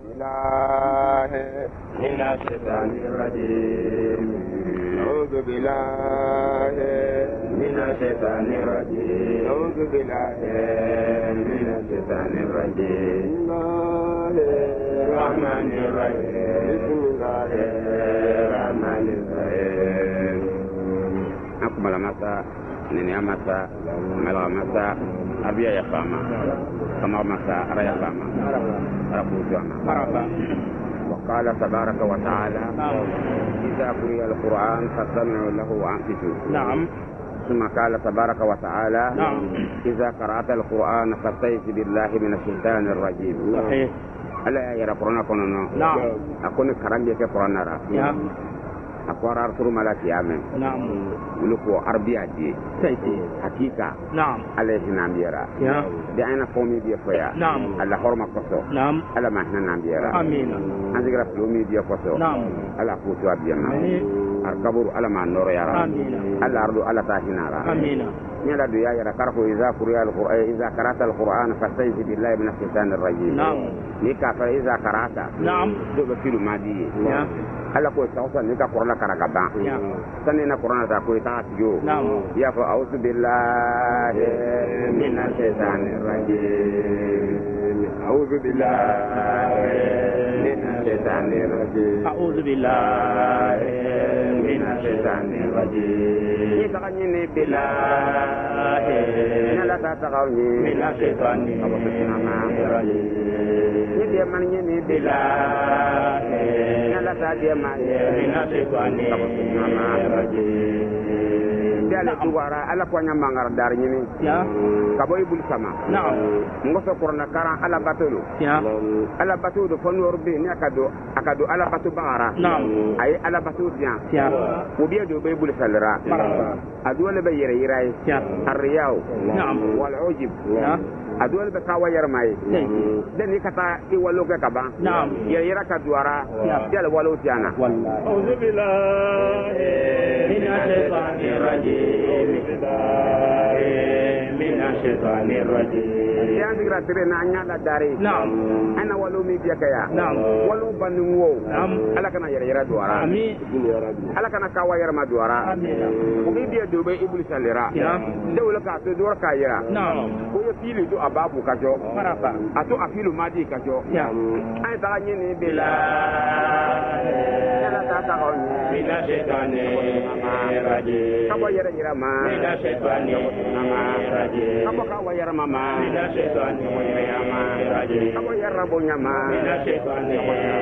بالله من الشيطان الرجيم أعوذ بالله من الشيطان الرجيم أعوذ بالله من الشيطان الرجيم بسم الله الرحمن الرحيم بسم الله الرحمن الرحيم أقبل مساء ننيا مساء ملغى مساء أبيا يفاما كما مساء أرى يفاما وقال تبارك وتعالى إذا قرئ القرآن فاستمعوا له وأنصتوا. نعم. ثم قال تبارك وتعالى إذا قرأت القرآن فاستعذ بالله من الشيطان الرجيم. صحيح. ألا يرى القرآن كنون. نعم. أكون كرنجة القرآن را. نعم. أقرأ أرسل ملاك يامن. نعم. ولكو أربية دي. سيدي. حقيقة. نعم. عليه ناميرا. نعم. دعنا قومي دي فيا. نعم. الله حرم قصو. نعم. الله ما إحنا ناميرا. آمين. أنزل رسولي دي قصو. نعم. الله قوتو أبينا. آمين. الكبر الله ما نور يا رب. آمين. الله أرض الله تاهنا رب. آمين. نلا دعاء يا ركاركو إذا قرئ القرآن إذا قرأت القرآن فاستعذ بالله من الشيطان الرجيم. نعم. نيكا فإذا قرأت. نعم. دو بكيلو مادي. نعم. Allah ko sausa ni ka Qur'an karaka ba sanne na Qur'an ta ko ta tiyo ya fa a'udhu billahi minash shaitanir rajim a'udhu billahi minash shaitanir rajim a'udhu billahi minash shaitanir rajim ni ta ni billahi la ta ta ni minash shaitanir rajim ni dia man ni billahi la ta dia dale duwara ala ko nya mangar dar nyini ya ka boy bul sama na'am ngoso korna karan ala batulu ya ala batulu fonor be ni akado ala batu bangara na'am ay ala batu dia ya ko biya do bay bul salra adu wala bay yere yiray ya arriyaw na'am wal ujib ya adu wala ka wayar mai den ni kata i walo ka ba na'am yere yira ka duwara dale walo tiana wallahi a'udhu billahi minash shaitanir rajim minash shaitanir rajim ya ndigra tere na anya la dare na'am ana walo mi biya kaya na'am walo banu wo na'am ala kana yere yira duwara amin ala kana ka wayar ma duwara amin ko bi biya do be iblis alira ya dawla ka to duwar ka yira na'am ko yo fili do ababu ka jo maraba ato afilu madi ka jo ya ay ta nyini bila ala ta ta on mina shaitani rajim ka wayar yira ma mina shaitani rajim ka wayar mama mina shaitani rajim ka wayar rabo nyama mina shaitani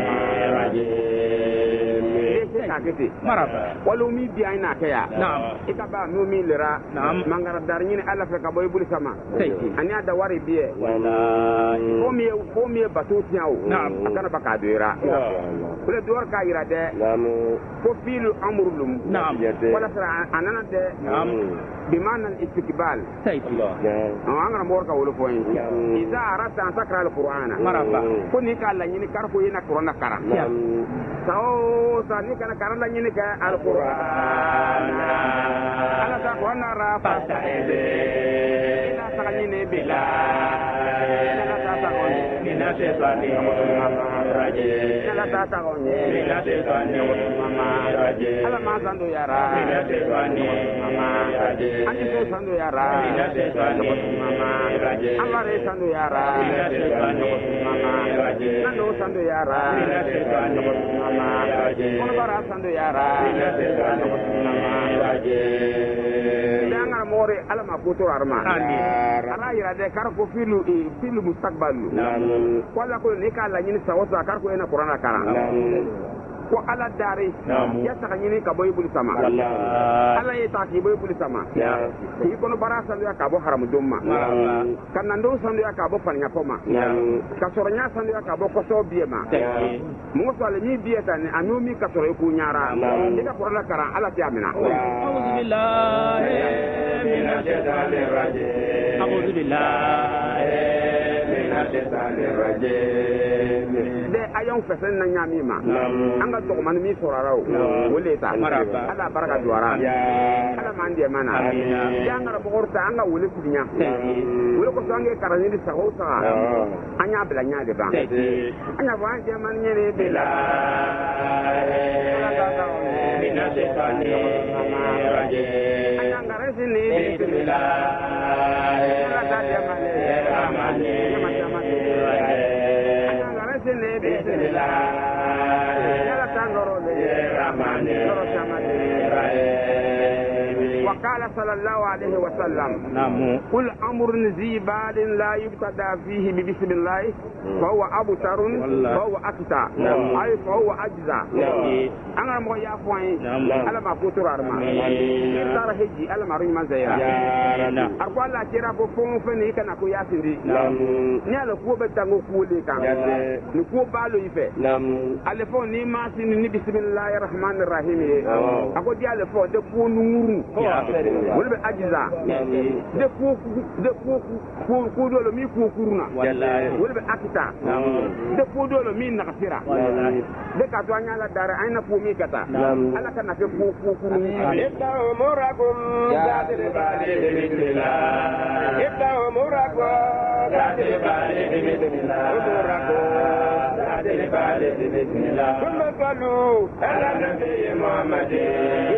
rajim sakete maraba walu mi biya ina kaya na'am ikaba no mi lera na'am mangara dar nyini ala fe ka boy bul sama sayti ani ada wari biye wallahi ko mi batu tiaw na'am akana baka doira kule duwar ka yira de ko filu amrulum na'am wala sara anana de na'am bimana al-istikbal sayti angara mor ka wolo foyin iza arata an sakra al-qur'ana maraba ko ni ka la nyini kar ko yina qur'ana kara sao sa ni kana kara la nyini ka al-qur'ana ala ta qur'ana ra fasta ebe ina sa nyini bila ina ta ta ko ina se sa ni raje ina ta ta ko ina se sa ni mama raje ala ma sando yara ina se sa ni mama raje ani so sando yara ina se sa ni mama raje amare sando yara ina se sa ni mama raje nando sando yara ina se sa ni mama raje kono bara sando yara ina se sa ni mama raje danga more ala ma ko to arma ala yira de kar ko filu mustaqbalu wala ko ne ka la nyini sawata kar ko ena qur'ana kara ko ala dare ya saka nyini ka boy bul sama ala ye ta ki boy bul sama ki kono bara sandu ya ka bo haram dumma kan nando sandu ya ka bo fanya poma ka sornya sandu ya ka bo ko so biema mo so ale ni bieta ni anomi ka soro ku nyara ni ka qur'ana kara ala ti amina a'udhu billahi minash shaitanir rajim a'udhu billahi minash shaitanir rajim de yang fesen na nyami ma anga to man mi sorarao wole ta ala baraka duara ala mandi mana ya ngara bogorta anga wole kudinya wole ko sange karani di saho sa anya blanya de ba anya ba je man nyere bela mina de tani raje anya ngara sini bismillah ala ta de male ramane macamane anya ngara sini bismillah ala ta ngoro de ramane ngoro chamane وقال صلى الله عليه وسلم كل أمر ذي بال لا يبتدى فيه ببسم الله فهو أبتر فهو أكتر أي فهو أجزى أنا ما يفوين أنا ما كتر أرما ترى هجي أنا ما ريما زيرا أقول لا ترى بفون فني كنا كويا سندي نيا لكوا بتانغو كولي كان لكوا بالو يفه ألفون نيما سندي بسم الله الرحمن الرحيم أقول دي ألفون دكوا نور wala be ajiza de ko do lo mi ko kuruna wala be akita de ko do lo mi nakasira de ka to anya la dara ayna ko mi kata ala kana ke ko kuruna ita umurakum zadil bali bismillah ita umurakum zadil bali bismillah umurakum zadil bali bismillah kullu qalu ala nabi muhammadin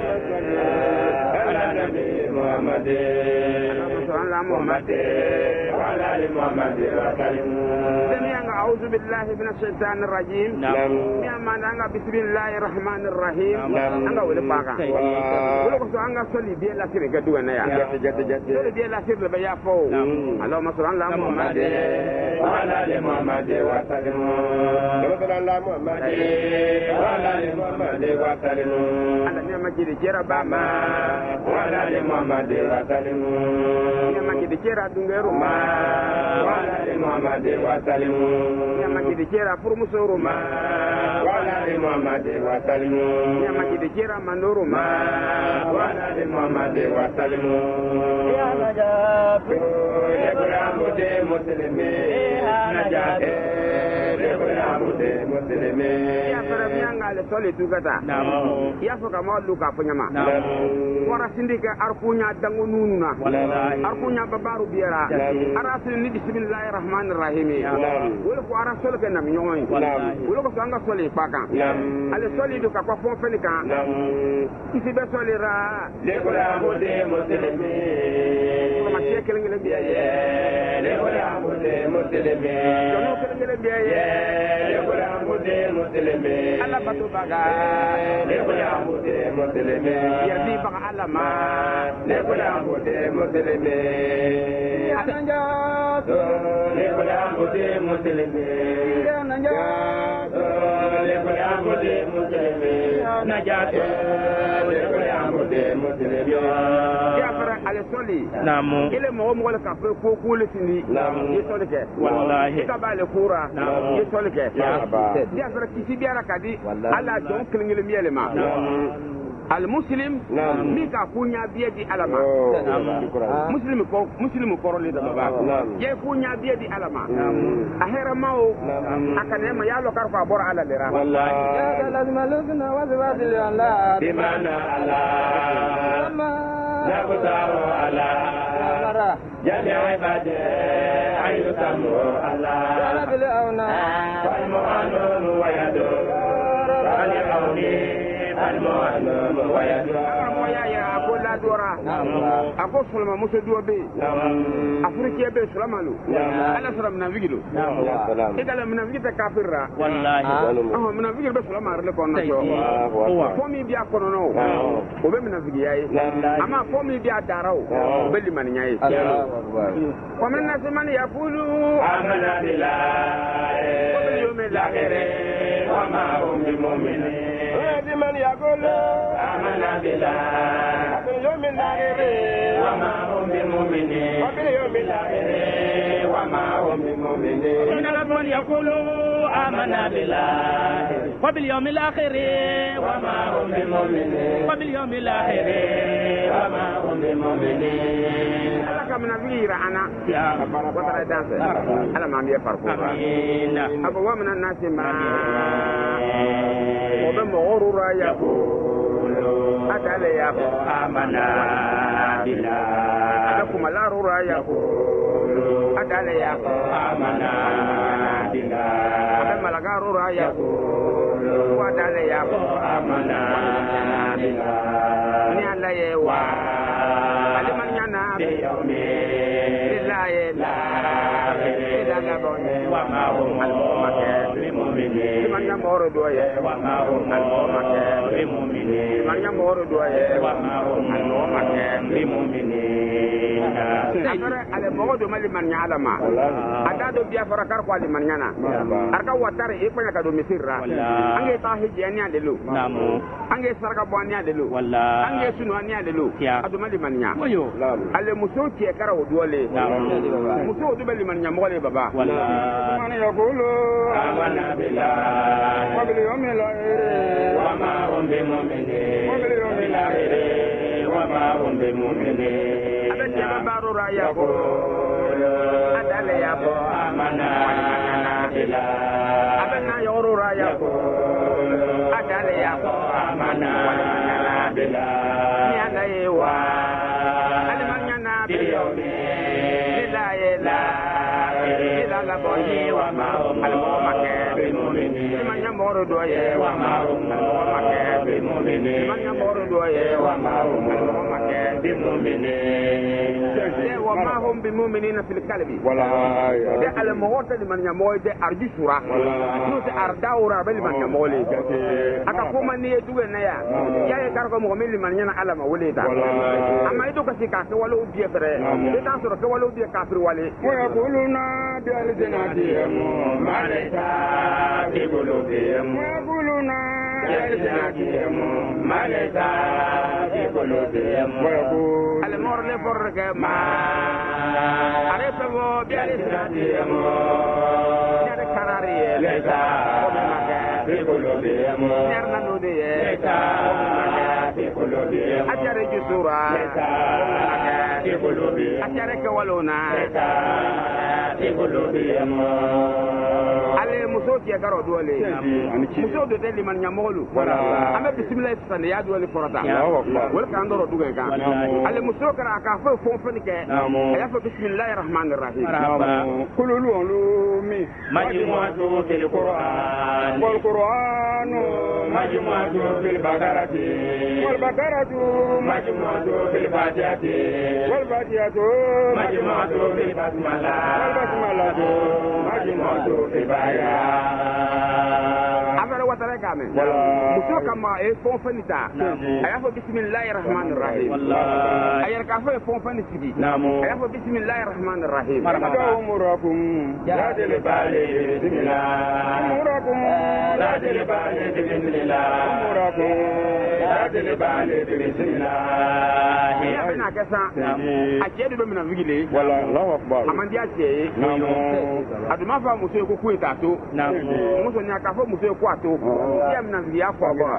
النبي محمد صلى محمد وعلى ال محمد وسلم سمعنا اعوذ بالله من الشيطان الرجيم سمعنا انا بسم الله الرحمن الرحيم انا ولا باغا ولا كنت انا صلي بي لا سير غدو انا يا صلي بي لا سير بيا فو اللهم صل على محمد وعلى ال محمد وسلم صلى الله محمد وعلى ال محمد وسلم انا ما جري جرا ما wala li Muhammad wa salim nyama ki dikera dungeru ma wala li Muhammad wa salim nyama ki dikera furmusoro ma wala li Muhammad wa salim nyama ki dikera manoro ma wala li Muhammad wa salim ya najat ibrahimu de muslimi najat ibrahimu de muslimi ya faramianga le sole tugata ya foka ma luka fanyama wara sindika arkunya dangu nununa arkunya babaru biara arasul ni bismillahir rahmanir rahim wala ko arasul ke nam nyoy wala ko sanga soli paka ale soli do ka ko fon fenika isi be soli ra le ko la mode muslimi ko ma chekel ngele biya le ko la mode muslimi jono ko ngele biya le ko la mode muslimi ala batu baga le ko la mode muslimi ya di baga alama le ko la mode muslimi ananja le ko la mode muslimi ananja le ko la mode muslimi najat le ko la mode muslimi ya fara ale soli namu ile mo mo la ka fe ko ko le sini ye soli ke wallahi ka ba le kura ye soli ke ya fara kisi biara kadi ala don klingile miele ma المسلم ميكا كونيا بيدي علما مسلم كورولي دبا يا كونيا بيدي علما اخر ماو اكن ما يالو كارفا بور على لرا والله يا لازم لازم وزبات الله بمعنى الله لا بتارو على جميع عباده ايو سمو الله يا بلاونا والمؤمن ويدو فليقوني المؤمن ويدو يا أقول لا دورا أقول سلمان موسى دوبي أفريقيا بي سلمانو أنا سلمان نبيجلو إذا لم نبيجي تكافر والله من نبيجي بس سلمان رلكون نشوا فمي بيا كونو وبي من نبيجي أما فمي بيا دارو بلي من ياي ومن الناس من يقول آمنا بالله وباليوم الآخر وما هم بمؤمنين من يقول آمنا بالله وباليوم الآخر وما هم بمؤمنين وباليوم الآخر وما هم بمؤمنين من يقول آمنا بالله وباليوم الآخر وما هم بمؤمنين وباليوم الآخر وما هم بمؤمنين ala ka mina vira ana wata danse ala ma mi farko آمين abo wa mina nasi ma o be mo orura ya ko adale ya ko آمنا بالله ada kuma la rura ya ko adale ya ko آمنا بالله ada malaga rura ya ko adale ya ko آمنا بالله ni ala ye wa aliman yana بيوم billahi la ila la bonye وما هم بمؤمنين man ya moro do ye وما هم بمؤمنين man ya moro do ye وما هم بمؤمنين afara ale mogo do mali man nyala ma ada do biya fara kar ko ali man nyana arka watare e panya ka do misirra ange ta hiji ani adelu namu ange sarka bo ani adelu walla ange sunu ani adelu adu mali man nya oyo ale muso ke kara o dole muso do mali man nya mo le baba walla man yaqulu آمنا بالله wa bil yawmil akhir وما هم بمؤمنين وما هم بمؤمنين ada ke baro ra ya ko adale ya ko آمنا بالله ada na yoro ra ya ko adale ya ko آمنا بالله ni ana ye wa ale man nya na بيوم la ye la ila la bonye wa ma al mo make بمؤمنين man nya moro do ye wa وما هم بمؤمنين man nya moro do ye wa ma al mo make بمؤمنين wa ma hum bi mu'minina fil qalbi wala de al mo wota di man nya mo de arji sura no te ardaura bel man nya mo le aka ko man ne duwe na ya ya ye gar ko mo mel man nya na ala ma wole ta amma ido ka sika ke wala ubiye fere de ta soro ke wala ubiye kafir wale wa yaquluna bi aljanatihim ما ليس في قلوبهم wa yaquluna بألسنتهم ما ليس في قلوبهم wa yaqul al mor le forke ma areta bo bi بألسنتهم ya de karari ye ليس في قلوبهم ner na no de ye ليس في قلوبهم ajare ji sura ليس في قلوبهم ajare ke walona ليس في قلوبهم ale muso ke garo dole muso do de liman nyamolu ame bismillah sande ya dole forata wal kan doro duga ka ale muso kara ka fo fon fen ke ya fo bismillahir rahmanir rahim kululu mi مجموعة في القرآن wal qur'anu مجموعة في البقرة wal bakaratu مجموعة في الفاتحة wal fatihatu مجموعة في البسملة wal basmalatu مجموعة في البيان afara watare ka men muso kama e fon fen ta ya fo bismillahir rahmanir rahim والله ayar ka fo fon fen sigi نعم ya fo bismillahir rahmanir rahim umurakum ذات البال بسم الله umurakum ذات البال بسم الله umurakum ذات البال بسم الله ya bena kasa a ke do mina vigile wala Allahu akbar amandi a ce aduma fa muso ko ku eta to نعم muso ni aka fo muso ko ato ya mina vigi ya fo ba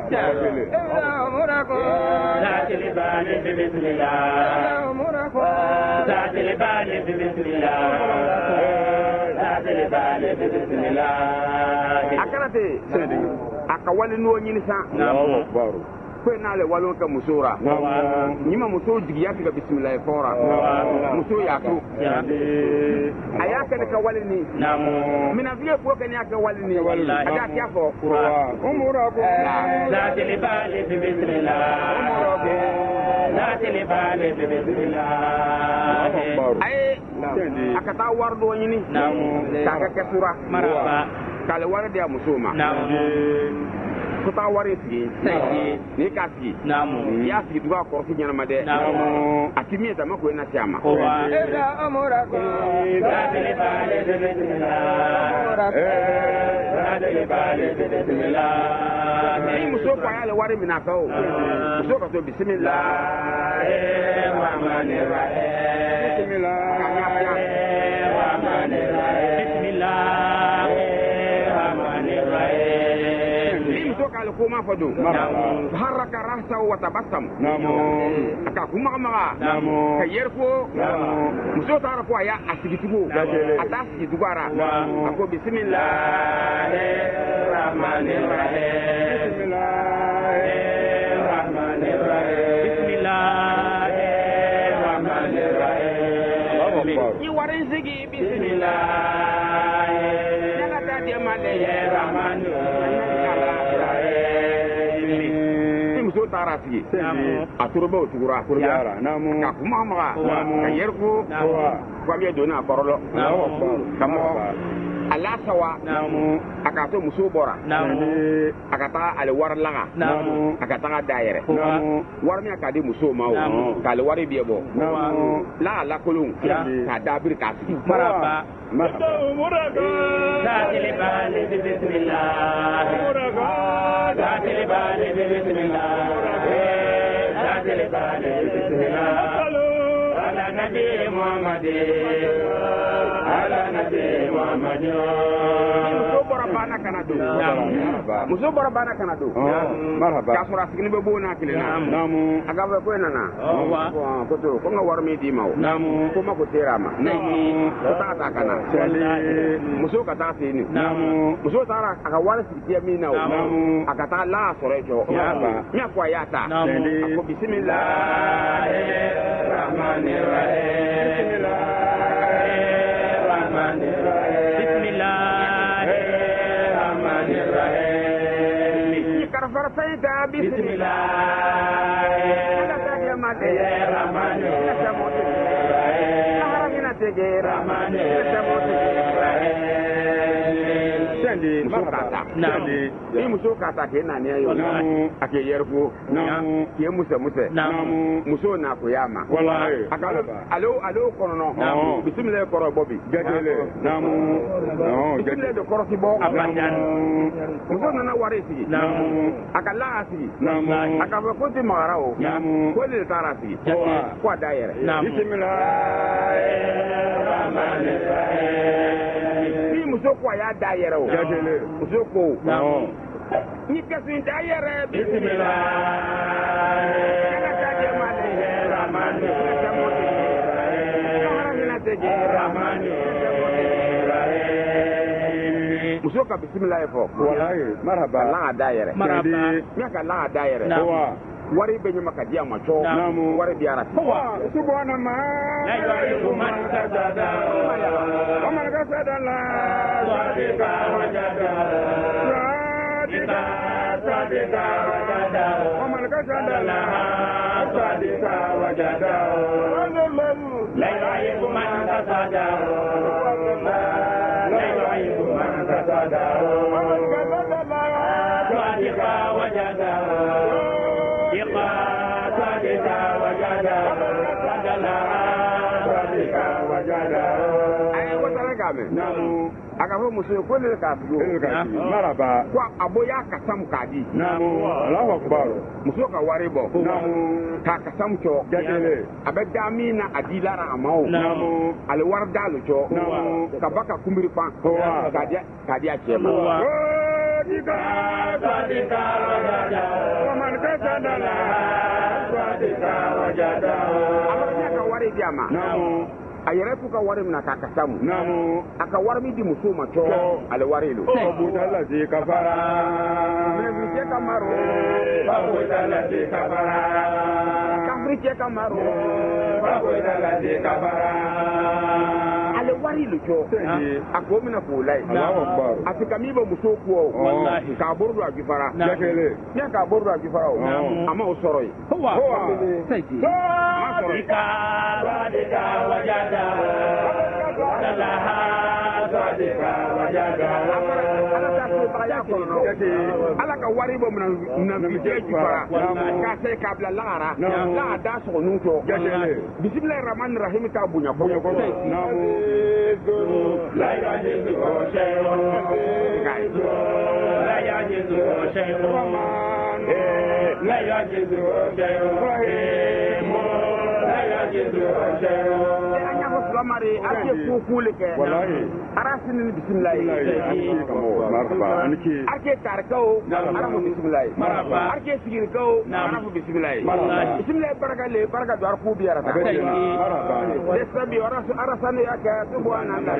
ذات البال بسم الله ذات البال بسم الله ذات البال بسم الله akarate aka wali no nyini sa Allahu akbar ko na le walo ka musora nyima muso jigi ya ga bismillah fora muso ya to aya ka wali ni نعم mina vie ko ka ni aka wali ni ada ya fo umurakum ذات البال بسم الله ذات البال بسم الله ay aka ta wardo nyini نعم ta ka kesura مرحبا kale warde ya muso ma نعم ko ta wari fi سيدي ni ka fi نعم ya fi duwa ko fi nyana ma de نعم atimi ta mako na siama هو ذات البال بسم الله ذات البال بسم الله ni muso ko ya le wari mina ka o muso ka to bismillah الرحمن الرحيم bismillah الرحمن الرحيم بسم الله الرحمن kal kuma fadu haraka rasa wa tabassam ka kuma ma ka yerko muso tara ko ya asigitugo ata asigitugo ara ako bismillahir rahmanir rahim bismillahir rahmanir rahim bismillahir rahmanir rahim yi warin sigi bismillah yana ta de malaya rahmanir rahim muso tara sigi aturuba utugura ka kuma ma ka yerko kwa mi dona korolo kamo ala sawa akato muso bora akata ale war laga akata daire war mi akade muso mawo kale wari biebo la kolon ka dabir ka fi maraba muraga dale bale bismillah muraga dale bale bismillah dale bale bismillah ala nabi muhammad ala nabi muhammad muso bora bana kana do marhaba ka sura signi be bona kilena namu aga be ko nana ko to ko ngawar mi di maw namu ko mako terama namu ko ta kana muso ka ta sini namu muso tara aga wala sigti mi naw namu aga ta la sore jo nya kwa yata ko bismillahir rahmanir rahim bismillahir rahmanir rahim bismillahir rahmanir rahim karfar sayda bismillah ala ta mate rahmanir rahim rahmanir rahim sendi makata sendi ni muso kata ke nani ayo ake yerfo ke musa muso na ko yama wallahi alo kono bismillah koro bobi gadele bismillah de koro ti bo abadan muso na ware sigi akala asigi akaba ko ti mara o ko le tara sigi ko daire bismillah rahmanir rahim muso ko ya daire o muso ko ni kasin daire bismillah kana ta je male rahmanir rahim muso ka bismillah fo wallahi marhaba la daire marhaba ya ka la daire wari be nyama ka dia ma cho wari biara subhana ma la ilaha illa man sajada wa man kasada la sadika wajada sadika wajada wa man kasada la sadika wajada la ilaha illa man sajada la ilaha illa man sajada wa man kasada la sadika wajada aka fo muso ko le ka fiyo maraba ko aboya ka sam kadi Allahu akbar muso ka wari bo ka sam cho jadele abeda mina adilara amawo ale war dalu cho ka baka kumbiri pa kadia chema dika wajada man ka sadala dika wajada abada ka wari diama ayere fuka wari mina ka kasamu aka wari mi di muso ma cho ale wari lo budala je kafara me je kamaro budala je kafara kamri je kamaro budala je kafara ale wari lo cho ako mina fulai Allahu akbar afika mi ba muso ko wallahi ka bordo agifara yakele ya ka bordo agifara ama osoro yi ho sai dika wajada ala ka wari bo na vije fara ka se kabla lara la da so nu to bismillahir rahmanir rahim ta bunya ko la ilaha illallah la ilaha illallah la ilaha illallah mari ake kukule ke wallahi arasini bismillah marhaba anki arke tarkao arabu bismillah Marhaba. arke sigirkao arabu bismillah bismillah baraka do arku biara ta marhaba desabi arasane yaka subhanallah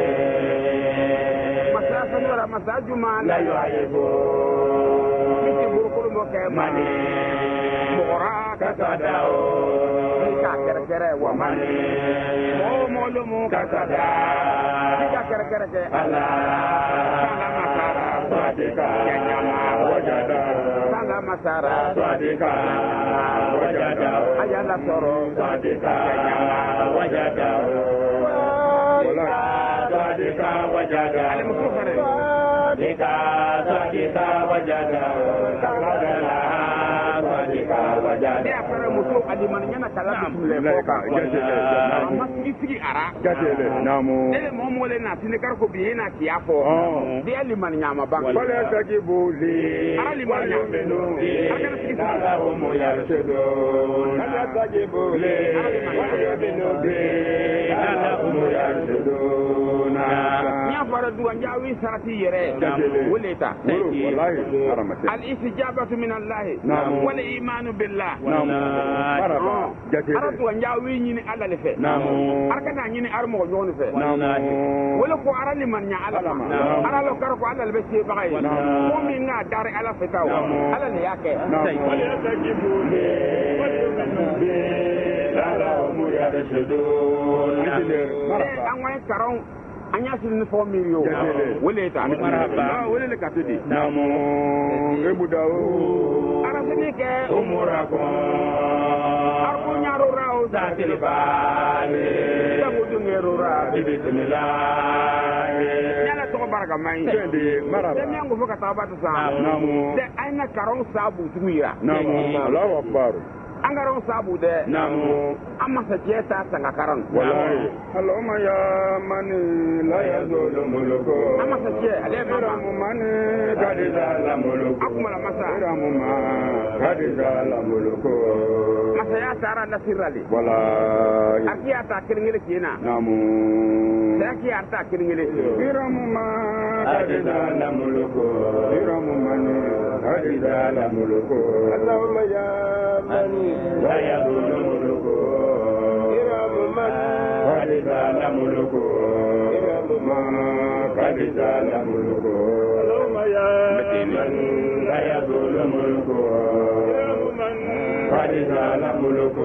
masasa nora masaju ma la yu'ibu miti burukul mo ke mani mora ka sadao ka kere wa mani mo lo mo ka sada ka kere ke ala sala masara swadika nyama wajada sala masara swadika wajada ayala soro swadika nyama wajada swadika wajada ale musufare swadika wajada swadika wajada dia para musu alimani nyana kala bismillah ko amma sigi ara jatele namu ele momo le na sinikar ko biye na kiafo dia limani nyama bang wala tajibu li ara limani nyama akana sigi la umu yarshudu wala tajibu li wala binubi la umu yarshudu nya fara duwa njawi sarati yere woleta wallahi haramati al istijabatu min allah wal iman billah marhaba jatele ara duwa njawi nyini ala le fe arkana nyini armo nyoni fe namu wala ko ara liman nya ala ara lo kar ko ala le be se bagay mo min na dar ala fetaw ala le yake wala tajibu li wala binubi la umu yarshudu an wani karon an ya sirni 4 million wale ta marhaba wale le katudi namu ebudawo arasini ke umurakum arko nyaro rawo zatil bali sabudu ngero rawo bismillah yala to baraka mai kendi marhaba dem yango foka tabata sa namu de ayna karon sabu tuira namu Allahu akbar angaron sabu de namu amma sa jeta sanga karon wallahi Allahumma ya mani la yazulu muluku amma sa je ale mama mani kadiza la muluku akuma la masa ramu ma kadiza la muluku masa ya tara na sirali wallahi akiya ta kiringile kina namu akiya ta kiringile ramu ma kadiza la muluku ramu mani kadiza la muluku Allahumma ya mani la yazulu muluku kadiza muluku kadiza muluku Allahumma ya man la yazulu muluku kadiza muluku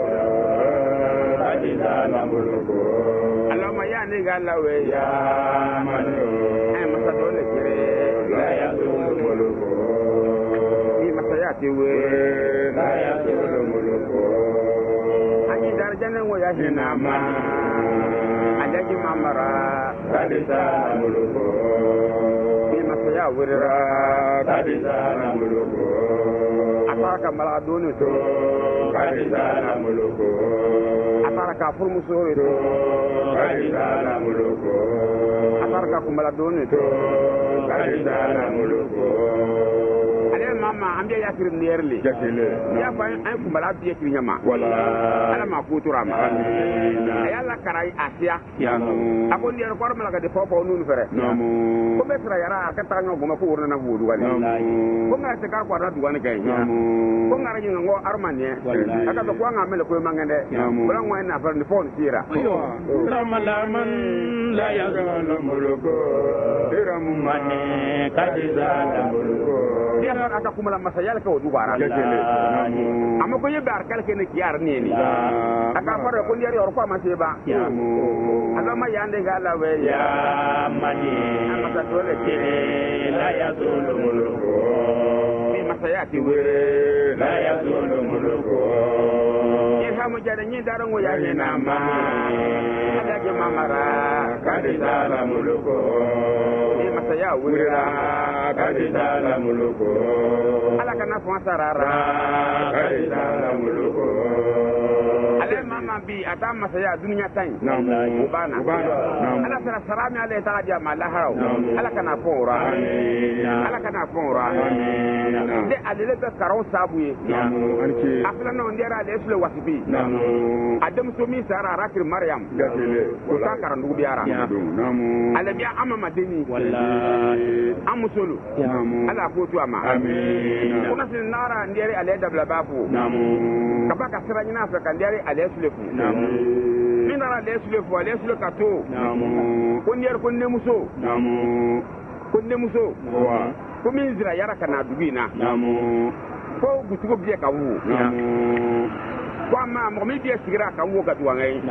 kadiza muluku Allahumma ya ni galawe ya man masa dole kire la yazulu muluku ni masa ya tiwe la yazulu muluku ani darjana wo ya hinama adaji mamara kadiza muluku ni masa ya wirira kadiza muluku ataka mala doni to kadiza muluku ataka furmu sore to kadiza muluku ataka kumala doni to kadiza muluku ale mama ambe ya kirim nerli jatele ya fa ay kumala biye kinyama wala ala ma kuturama amina ayala karai asia yamu akon der ko mala ga de popo nunu fere namu ko be tra yara ka ta ngo ma ko wurna na wudu wani ko ngara te kar ko da duwane kay namu ko ngara nyi ngo armanie aka to ko ngamele ko mangende bra ngo na fer ni fon sira ramalaman la yazulu muluku ramu mani kadiza muluku dia aka kumala masayal ka wudu bara jatele namu amma ko yebe arkal ke ne kiyar ne ni aka fara ko ndiyar yor ko ma se ba yamu alama yande ga la we ya mani amata dole ke la yazulu muluku ni masayati we la yazulu muluku ha mo jare nyi daro ngo ya ni na ma ada ke mamara kadiza muluku ni masaya wira kadiza muluku ala kana fon sarara kadiza muluku ale mama bi ata masaya dunya tan namu ubana namu ala sara sarami ale ta ja mala haraw ala kana fora ala kana fora de adele be karo sabuye namu anki afla no ndera ale sule wasibi namu adam so mi sara rakir maryam jatele ko ta karandu biara namu ale biya amma madeni wallahi musulu ala ko to ama amin kuna sin nara ndere ale dabla babu kaba ka sira nyina fa kan ndere ale sulefu min nara ale sulefu ka to ko ndere ko ne muso ko ne muso ko min zira yara kana dugina ko gutugo biye ka wu ko ma mo mi biye sigira ka wu ka duwa ngai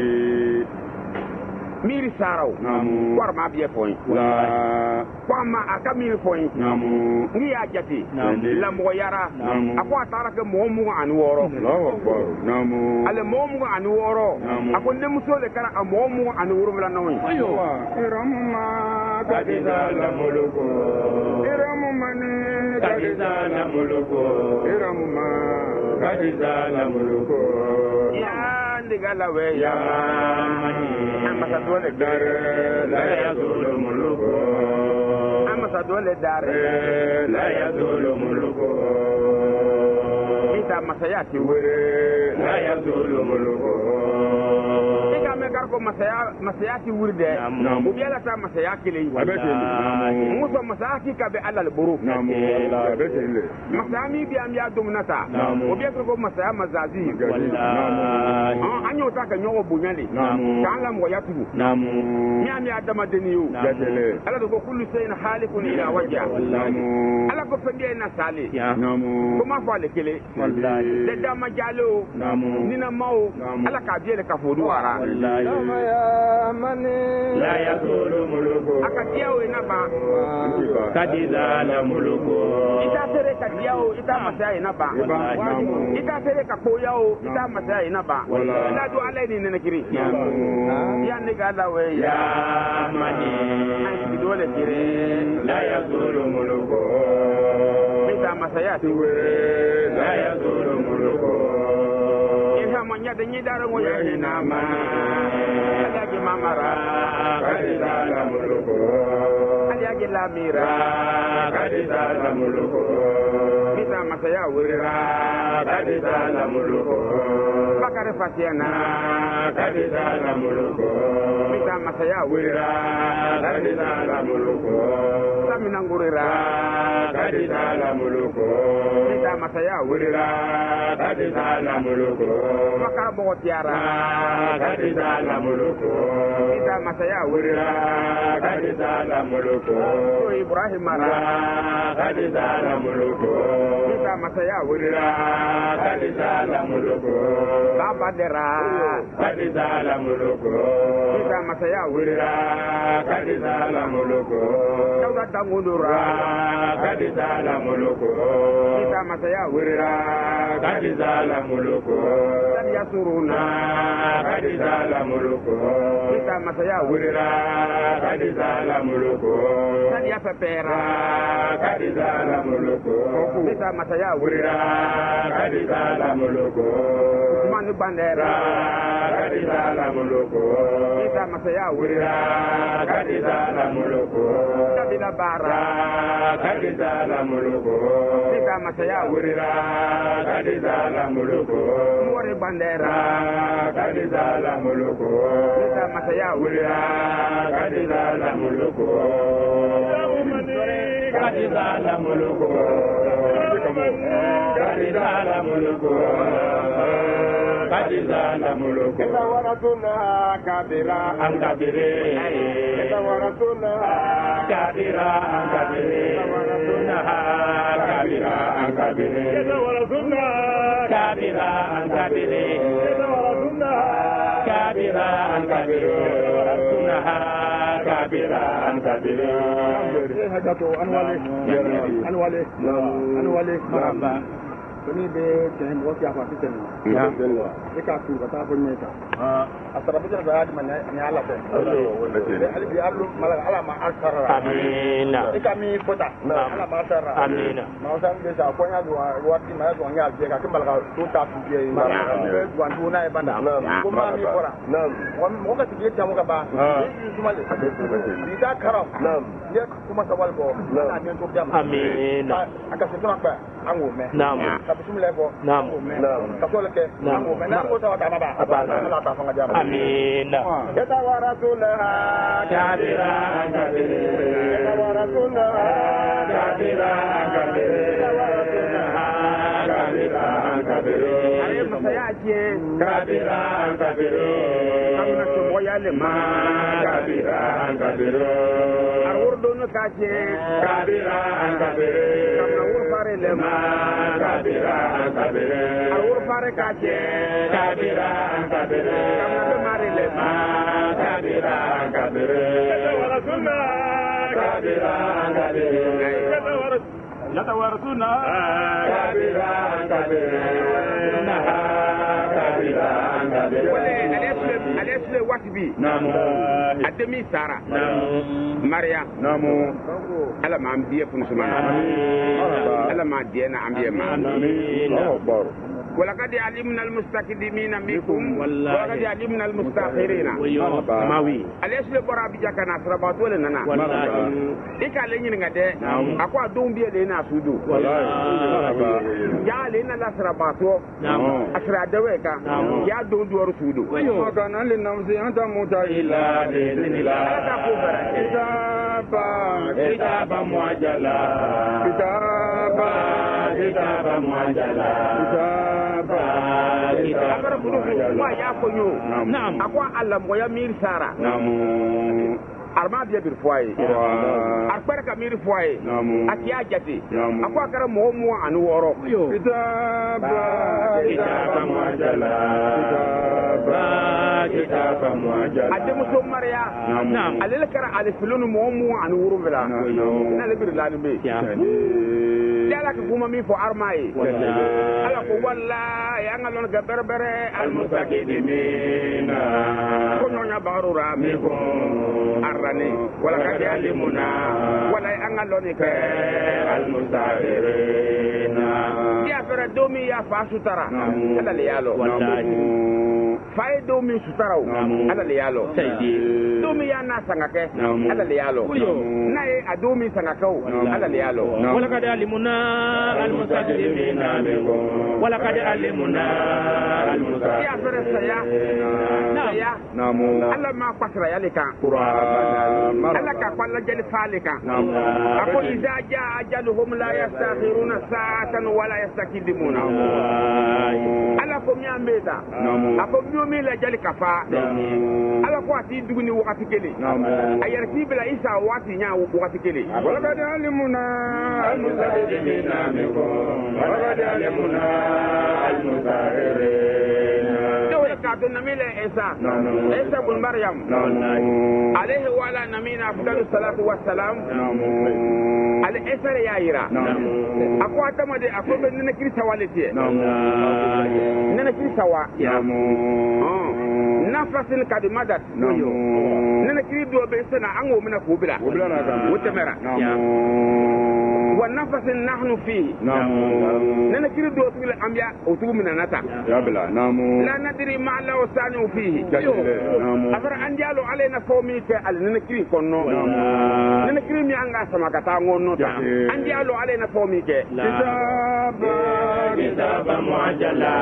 miri sarau war ma biye foy ko ma aka miri foy ngi ya jati la mo yara akwa tara ke mo mu an woro ale mo mu an woro ako ne muso le kara mo mu an woro la nawi iramma kadiza la muluko iramma ne kadiza la muluko iramma kadiza la muluko ya ndigala we ya Ambasadole dare la yazulu muluko Ambasadole dare la yazulu muluko Ita masayati wure la yazulu muluko Ika mekar ko masayati wurde ubiala ta masayati le muso masayati ka be alal buru masami bi am ya dumnata ubiala ko masaya mazazi wallahi anyo ta ka nyogo bunyali kan la mo yatu mi am ya dama deniyo ala do ko kullu shay'in halikun ila wajha ala ko fende na sale ko ma fa le kele de dama jalo nina mawo ala ka biele ka fodu ara ya mani la yazulu muluko akatiao inaba kadiza la muluko ita tere katiao ita masaya inaba ita tere ka koyao ita masaya inaba ila do ala ni nene kiri ya ni gala we ya mani ai dole kire la yazulu muluko ita masaya la yazulu muluko manya da ni dara mo ya na ma alagi mamara kadiza la muluko alagi lamira kadiza la muluko bisa masaya wurira kadiza la muluko bakare fatiana kadiza la muluko bisa masaya wurira kadiza la muluko samina ngurira kadiza la muluko bisa masaya wurira kadiza la muluko bakar bo tiara kadiza la muluko bisa masaya wurira kadiza la muluko Ibrahim mara kadiza la muluko bisa masaya wurira kadiza la muluko baba dera kadiza la muluko bisa masaya wurira kadiza la muluko kauda dangundura kadiza la muluko bisa masaya wurira kadiza la muluko ya suruna kadiza la muluko bisa masaya wurira kadiza la muluko ya pepera kadiza la muluko bisa masaya wurira kadiza la muluko manu bandera kadiza la muluko bisa masaya wurira kadiza la muluko bila bara kadiza la muluko bisa masaya wurira kadiza la muluko mori bandera kadiza la muluko bisa masaya wurira kadiza la muluko kadiza la muluko kadiza la muluko kadiza la muluko waratuna kabira angabire waratuna kabira angabire waratuna kabira angabire waratuna kabira angabire waratuna kabira angabire waratuna kabira angabire hadato anwale maramba ni be ten wo ya fa teten ya e ka tu ka ta ko meta asara bi da hadi man ni ala fe ali bi allu mala ala ma alfara amina e ka mi fota ala ma alfara amina ma sa be sa ko nya do wati ma do nya je ka kimbal ka to ta tu je ma be wan tu na e banda ko ma mi fora mo ka ti je ta mo ka ba ni sumale bi ta karam ne kuma sawal ko na mi to jam amina aka se to na ba anwo me naam bismillah ko naam ka so le ke na ko ta ta ba Allah ta fanga jama amin yatawaratulaha kabira kabira yatawaratulaha kabira kabira ale masaya je kabira kabira kamna to boyale ma kabira kabira arwordo no ka je kabira kabira kamna wor fare le ma kabira kabira arwor fare ka je kabira kabira kamna be mare le ma kabira kabira yatawaratulaha kabira kabira yatawaratuna kabira kabira kabira kabira wala alesle watbi namu ademi sara namu maria namu ala ma ambiye fun sumana ala ma diena ambiye ma akbar ولقد علمنا المستقدمين منكم ولقد علمنا المستاخرين mawi أليس لبرا بيجاك ناصر باتول لنا إيك علينا نعده أكو أدوم بيه لنا سودو يا لنا ناصر باتو أسرع دويكا يا دون دور سودو ما كان للنفس أن تموت إلا بإذن الله كتابا مؤجلا كتابا مؤجلا akara bulu ma ya konyo naam akwa Allah mo ya mir sara naam arma biya bir foye akbar ka mir foye akiya jati akwa akara mo anu woro kitaba muajala kitaba muajala ade muso mariya naam alele kara alifilunu mo anu woro bela na le bir lanu be yala ka kuma mi fo armai ala ko walla ya ngalon ga berbere al mustaqidimina ko nonya barura mi ko arrani wala ka alimuna wala ya ngalon ke al mustaqirina ya fera domi ya fa sutara ala le yalo wallahi fay domi sutara ala le yalo domi ya na sangake ala le yalo na e adomi sangakau ala le yalo wala ka alimuna المستقدمين منكم ولقد علمنا المستقدمين يا فرسيا نعم الله ما قصر يلك الله كقال جل فالك أقول إذا جاء أجلهم لا يستأخرون ساعة ولا يستقدمون الله كم يعمل أقول يومي لا جل كفا الله قواتي دغني وقت كلي أيرتي بلا إنسا وقتي نيا وقت كلي ولقد علمنا المستقدمين ولقد علمنا المستأخرين دولة كاتو نميل إنسا إنسا بن مريم عليه وعلى نبينا أفضل الصلاة والسلام على إسر يا إيرا أكو أتما دي أكو بننا كري سوالتي ننا كري سوا نفس الكاد مدد ننا كري دو بيسنا أنغو منا كوبلا وتمرا والنفس نحن فيه ننا كري دو تقول الأنبياء وتقول من نتا لا ندري ما الله وسانه فيه أفر أنجالو علينا فومي كأل ننا كري كونو ننا كري مي أنغا سماكتا غونو أنجالو علينا فومي كأ كتاب معجلا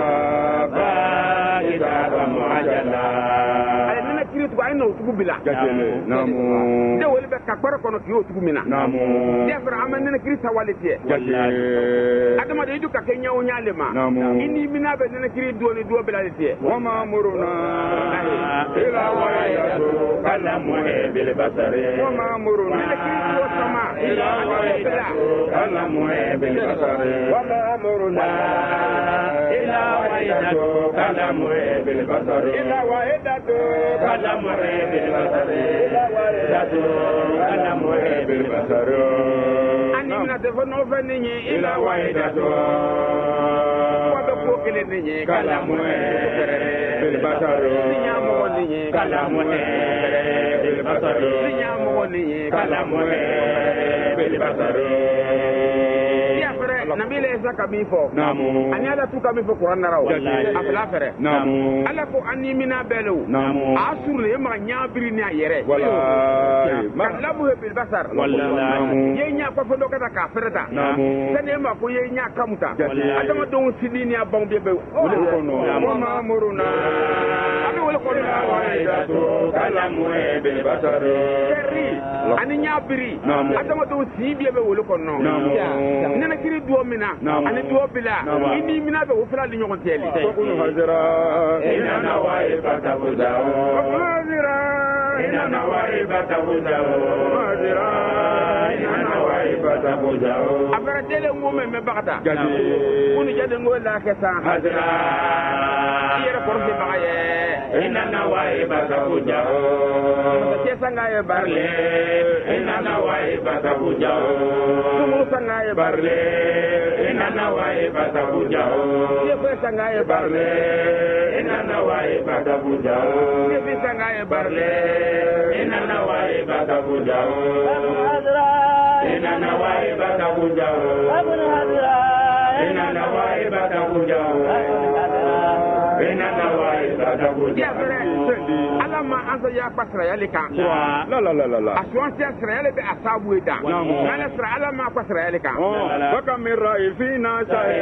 كتاب معجلا nana kiri tugu ay no tugu bila de woli be ka kwara kono ki o tugu mina de fara aman nana kiri sawaliti adama de duka kenya o nyale ma inni mina be nana kiri do ni do bila liti wa ma muruna ila wa yadu kalamu bil basari wa ma muruna nana kiri do sama ila wa yadu kalamu bil basari wa ma muruna ila wa yadu kalamu bil basari ila wa yadu kalamu bil basari ila wa yadu kalamu bil basari ani mina te fo no fe ni ila wa yadu wa be ko kele ni kalamu bil basari nyamo ni kalamu bil basari nyamo ni kalamu bil basari ya fere nabi le sa kami fo namu ani ala tu kami fo Qur'an naraw afla fere namu ala ko ani mina belu namu asur le ma nyabiri ni ayere wallahi kalabu bil basar wallahi ye nya ko fo do kata ka fereta namu sene ma ko ye nya kamuta adama don sidini abon be be wala ko no wa ma'muruna abi wala ko na waidatu kalamu bil basar ani nyabiri adama don sibi be wala ko no nana kiri duo mina ani duo bila ini mina be wofla li nyogon teli kunu hazira inana waibata budao hazira inana waibata budao hazira inana waibata budao abara tele ngome me bagata jadi kunu jade ngola ke sa hazira yere korse bagaye inana waibata budao ke sanga ye barle inana waibata budao tumu sanga ye barle inana waibata budao ke sanga ye barle inana waibata budao ke sanga ye barle inana waibata budao inana waibata budao inana waibata budao inana waibata ya fere budao ala ma asa ya pasra ya lika la aswan se asra ya be asabu eda ala asra ala ma pasra ya lika baka min ra'i fina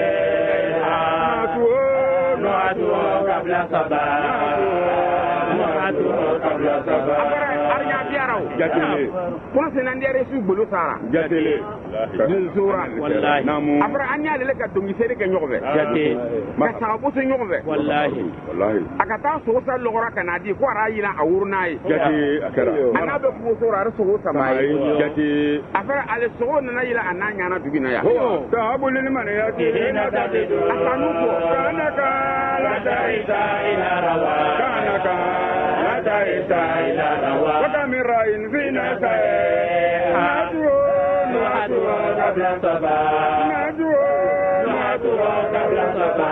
sa'atu nu'atu qabla sabah nu'atu qabla sabah abara arnya biaraw jatele kono se nan dere su bulu sara jatele sura wallahi namu abara anya le ka dongi sere ke nyobe jate ka sabu su nyobe wallahi akata so sa logora kana di ko ara yina awurnai jati akara anabe ko so ra so samai jati afara ale so na yila ananya na dugina ya tahabul liman yati ina tadidu asanu ko kanaka la ta'isa ila rawa kanaka la ta'isa ila rawa baka min ra'in fina sa'atu nu'atu qabla sabah nu'atu qabla sabah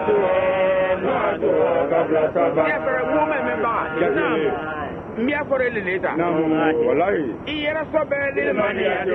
nu'atu qabla sabah ya fere mo me ba mbiya fore le leta namu wallahi iyera so be le maniyati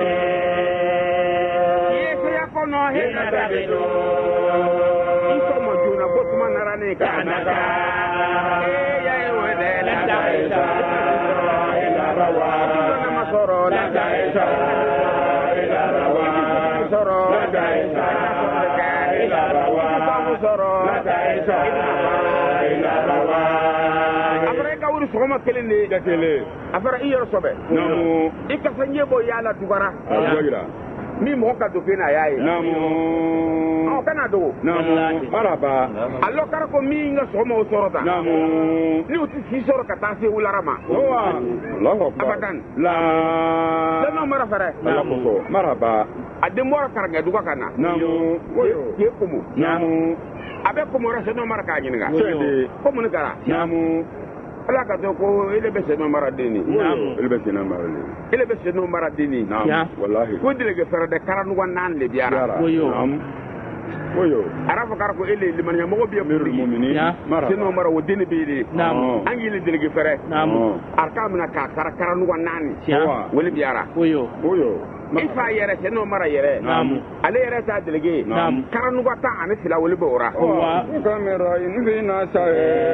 yeso ya kono he ina tadidu iso mo juna botuma narane kanaka ya wede la ta'isa ila rawa na masoro la ta'isa ila rawa soro la ta'isa ila rawa soro la ta'isa ila rawa afara ka wuri sogoma kelende jatele afara iyero sobe namu ikasanye bo yala dugara ajogira mi mo ka do fena yayi namu kana do namu maraba allo kar ko mi nga sogoma o sorota namu ni uti si soro ka ta se ularama wa Allahu akbar abadan la no mara fere namu maraba ade mora karanga duka kana namu ye kumu namu abe kumu ra se no mara ka nyinga sede kumu ni kara namu ala ka to ko ele be se no mara deni ilbesi na marale ele be se no mara deni namu wallahi ko dilege fere de karanu nan le biara namu oyo arafa kar ko ele limanya mo biya mirul mu'minin mara sino mara wo deni be de angi le dilege fere arkamna ka karanu nan wali biara oyo ifa yere sino mara yere ale yere ta dilege karanu ta ani sila wali bora kamera in fi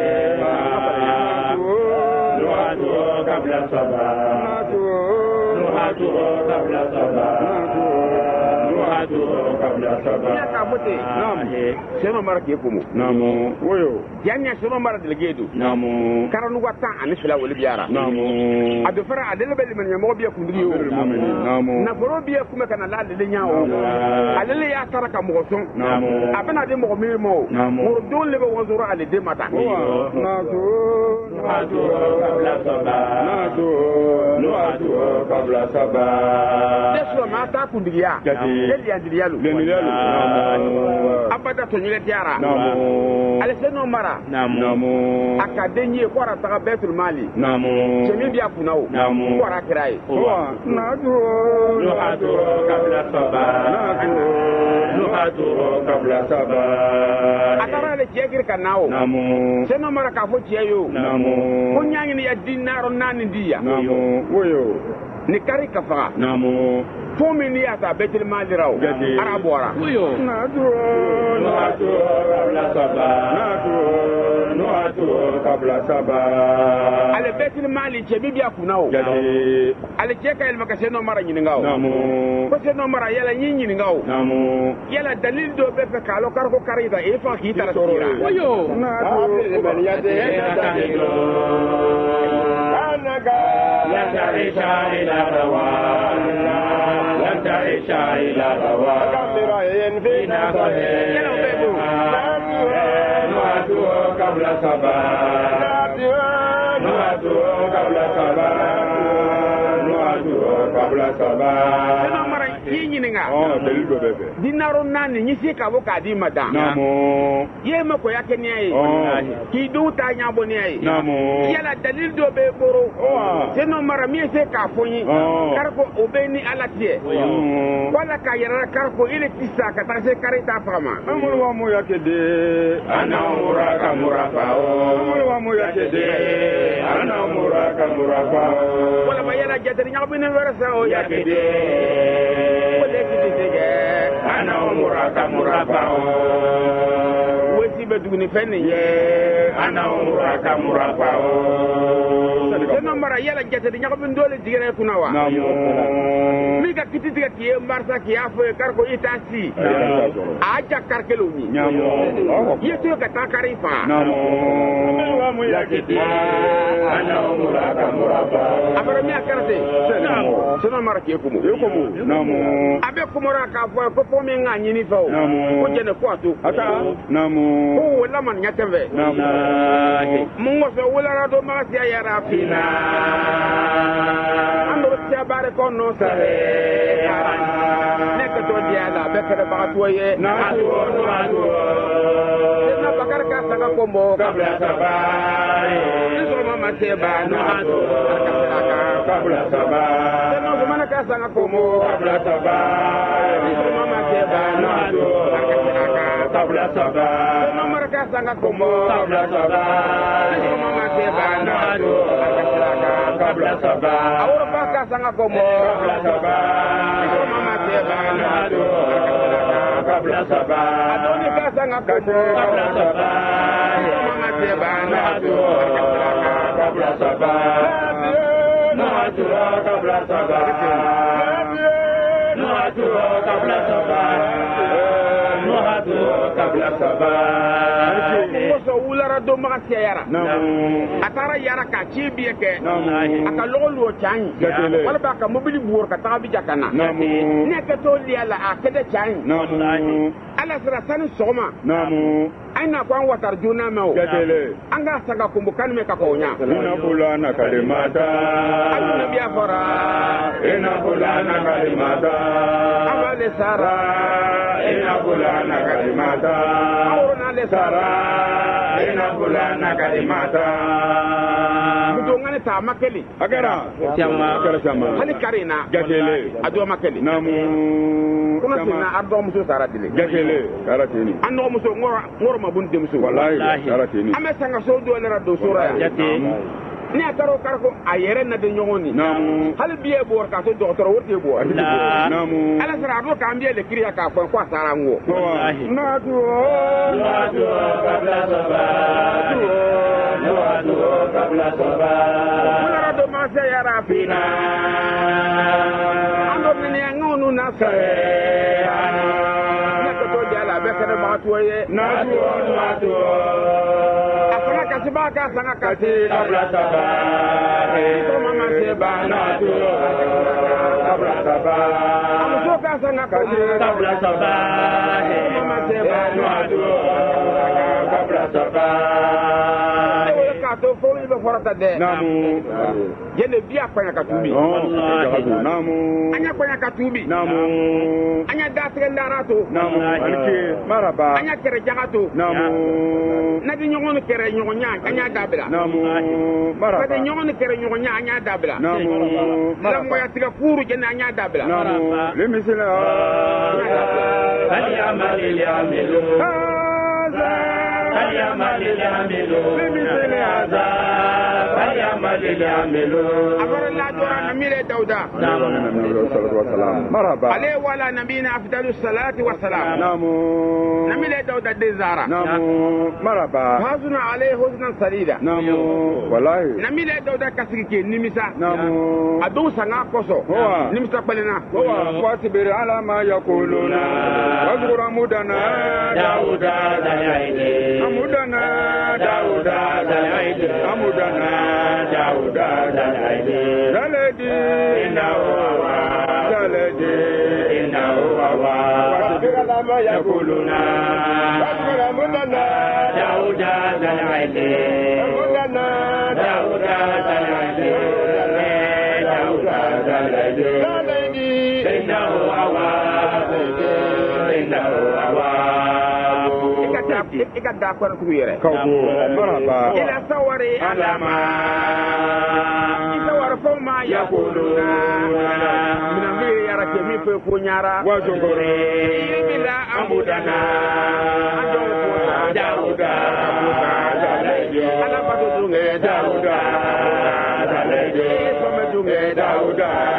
nu'atu qabla sabah nu'atu qabla sabah nu'atu qabla sabah ya ta bote sino mara ke kumu namu oyo yanya sino mara dilege do namu karanu ta ani sila wali biara namu adu fara adele be limanya mo biya kundiri yo namu na foro biya kuma kana la de nyaawo alele ya taraka mo son namu abena de mo mi mo mo don le be wonzoro ale de mata nu'atu qabla sabah nu'atu qabla sabah deso mata kundiya ele ya dilialu abada to nyele tiara ale seno mara namu akadenye ko ra ta betul mali namu semi biya funao ko ra kirai nu'atu qabla sabah nu'atu qabla sabah atara le jegir kanao seno mara ka fo ciyo ko nyangi ni ya dinaro nani ndiya oyo ni kari kafa fo min ya ta betel maliraw arabora natu kabla saba ale betel mali che bibiya kunao ale che ka elma ka seno mara nyiningao ko seno mara yala nyiningao yala dalil do be fe kalo kar ko karida e fa ki tara sira oyo natu man yade anaga la tarisha ila rawana la tarisha ila rawana kamira yen fina yala bebu natu kabla saba natu kabla saba natu kabla saba seno mara nyininga dalil do bebe dinaro nani nyisi ka bo ka di madan namo ye ma ko yake ni ay ki du ta nya bo ni ay namo yala dalil do be boro seno mara mi se ka fonyi kar ko obeni alatie wala ka yara kar ko ile tisa ka ta se karita fama amul wa mo yake de ana muraka murafao amul wa mo yake de ana muraka murafao wala ba yala jatari nya bo ni wara sa o yake de wala ki de ana muraka murafao wesi be dugni fenni ana muraka murafao seno mara yala jatari nya bo ndole digere kunawa mi ga kiti tiga ki mbarsa ki afo kar ko itasi aja karkelo ni yeto ka takari fa wa mo yake de ana muraka murafao abara mi akarate seno mara ki ko mo namo abe kumora ka fo mi nga nyini fa o ko jene ko ato ata namo o wala man nyateve mungo so wala rado ma si ayara fina ando tia bare ko no sare ne ka to dia la be ka ba to ye na bakar ka sanga ko mo kabla sabari so mama te ba no ado kabla sabari no so mana ka sanga ko mo kabla sabari so mama te ba no ado kabla sabari no mara ka sanga ko mo kabla sabari so mama te ba no ado kabla sabari awro pa ka sanga ko mo kabla sabari so mama te ba no ado kabla sabari adoni ka sanga ko mo kabla sabari so mama te ba no ado kabla sabari natu kabla sabari natu kabla sabari natu kabla sabari so wulara do ma si yara atara yara ka ci biye ke aka lolo chan wala ba ka mobili buur ka tabi jakana ne ka to liala akede chan ala sira sanu soma aina kwa watar juna meo anga sanga kumbukan me ka konya ina bulana kalimata anu biya fara ina bulana kalimata amale sara ina bulana kalimata awrona le sara ina bulana kalimata mudo ngane ta makeli agara sama hali karina gatele ado makeli namu kuna sina ardo muso sara dile gatele karateni ando muso ngoro mabun demso wallahi karateni ame sanga so do le rado sura ya ni ataro karko ayere na de nyongoni hal biye bor ka so docteur wote bo namu ala sara do ka ambiye le kriya ka ko sara ngo natu kabla sabari natu kabla sabari wala rado ma se yara fina ando ni ngonu na sare ne ko to jala be ka ba to ye natu asana ka siba ka sanga ka ti kabla sabari to mama se ba natu kabla sabari amuso ka sanga ka ti kabla sabari mama se ba natu kabla sabari ka to fo be forata de namu yene biya kwanya ka tubi namu anya kwanya ka tubi namu anya datre ndarato namu alke maraba anya kere jagato namu na di nyongo kere nyongo nya anya dabira namu maraba na di nyongo kere nyongo nya anya dabira namu maraba moya tiga furu jena anya dabira namu le misila فليعمل العاملون فليعمل العاملون بمثل هذا فليعمل العاملون أمر الله دورا نميل داودا مرحبا عليه ولا نبينا أفضل الصلاة والسلام نامو نميل داودا دزارا نامو مرحبا حزن عليه حزنا سديدا نامو والله نميل داودا كسكي نمسا نامو أدو سنا كوسو هو نمسا قلنا هو واصبر على ما يقولون واذكر عمودنا داود ذا العيد عمودنا داود ذا العيد عمودنا داود ذا العيد زلدي إنه زلدي إنه واصبر على ما يقولون واذكر عمودنا داود ذا العيد عمودنا داود ذا العيد داود ذا العيد زلدي إنه إنه إيكا داكور كويرة كوكو مرحبا إلى صوري علامة صور فما يقولون من أمير يارك ميفو كونيارا وزغري بلا أمودنا داود أنا بدو داود داود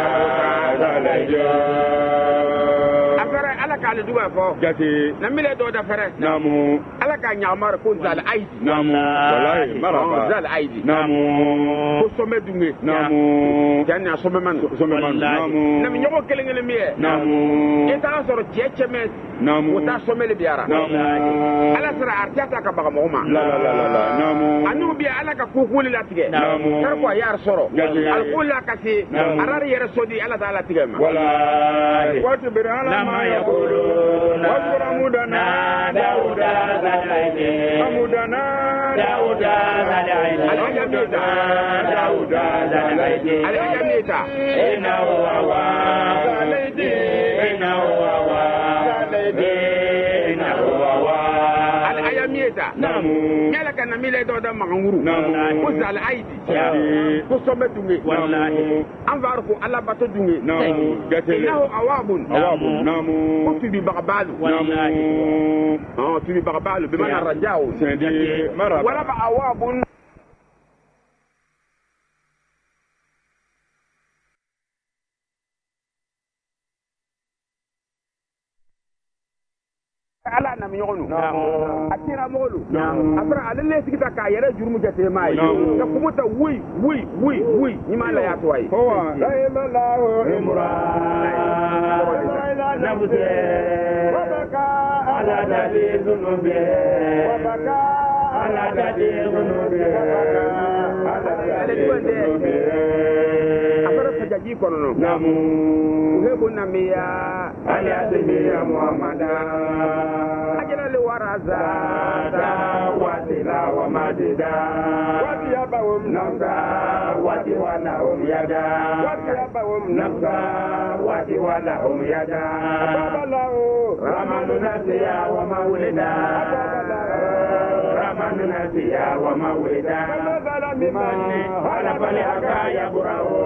afere ala ka le duwa fo jati namile do da fere namu ala ka nyamar ko zal aidi namu wallahi maraba zal aidi namu ko some dunge namu janna some man namu nam nyogo kelengele miye namu eta soro checheme namu wota some le biara namu ala sara artiata ka baga mo ma la namu anu bi ala ka kukuli la tige namu kar ko yar soro Jati. al kula kasi arari yere sodi ala taala tige ma wallahi watu birala ma yaqulun واذكر عمودنا داود ذا العيد عمودنا داود ذا العيد داود ذا العيد aliyamita إنه أواب إنه أواب إنه أواب aliyamita namu nyala kana mile do da manguru namu ko zal aidi jati ko some dunge wallahi anvar ko alla bato dunge namu gatele innahu awabun namu ko tubi bagabalu namu tubi bagabalu bi mana rajao sindi maraba wala ba awabun ala na mi yogonu akira mogolu afra alalle sigita ka yere jurmu jate mai ka kumuta wi ni mala ya to ai هو رحم الله نفسه وبكى على دليل ذنوبه وبكى على دليل ذنوبه afra fajaji kono no namu uhebo na miya aliasimiya muhammada ajana le waraza watila wa madida وثيابهم nafsa wati wana yada وثيابهم nafsa wati wana yada له ramanu nasiya wa maulida ramanu nasiya wa maulida نزل ممن wala pale akaya burao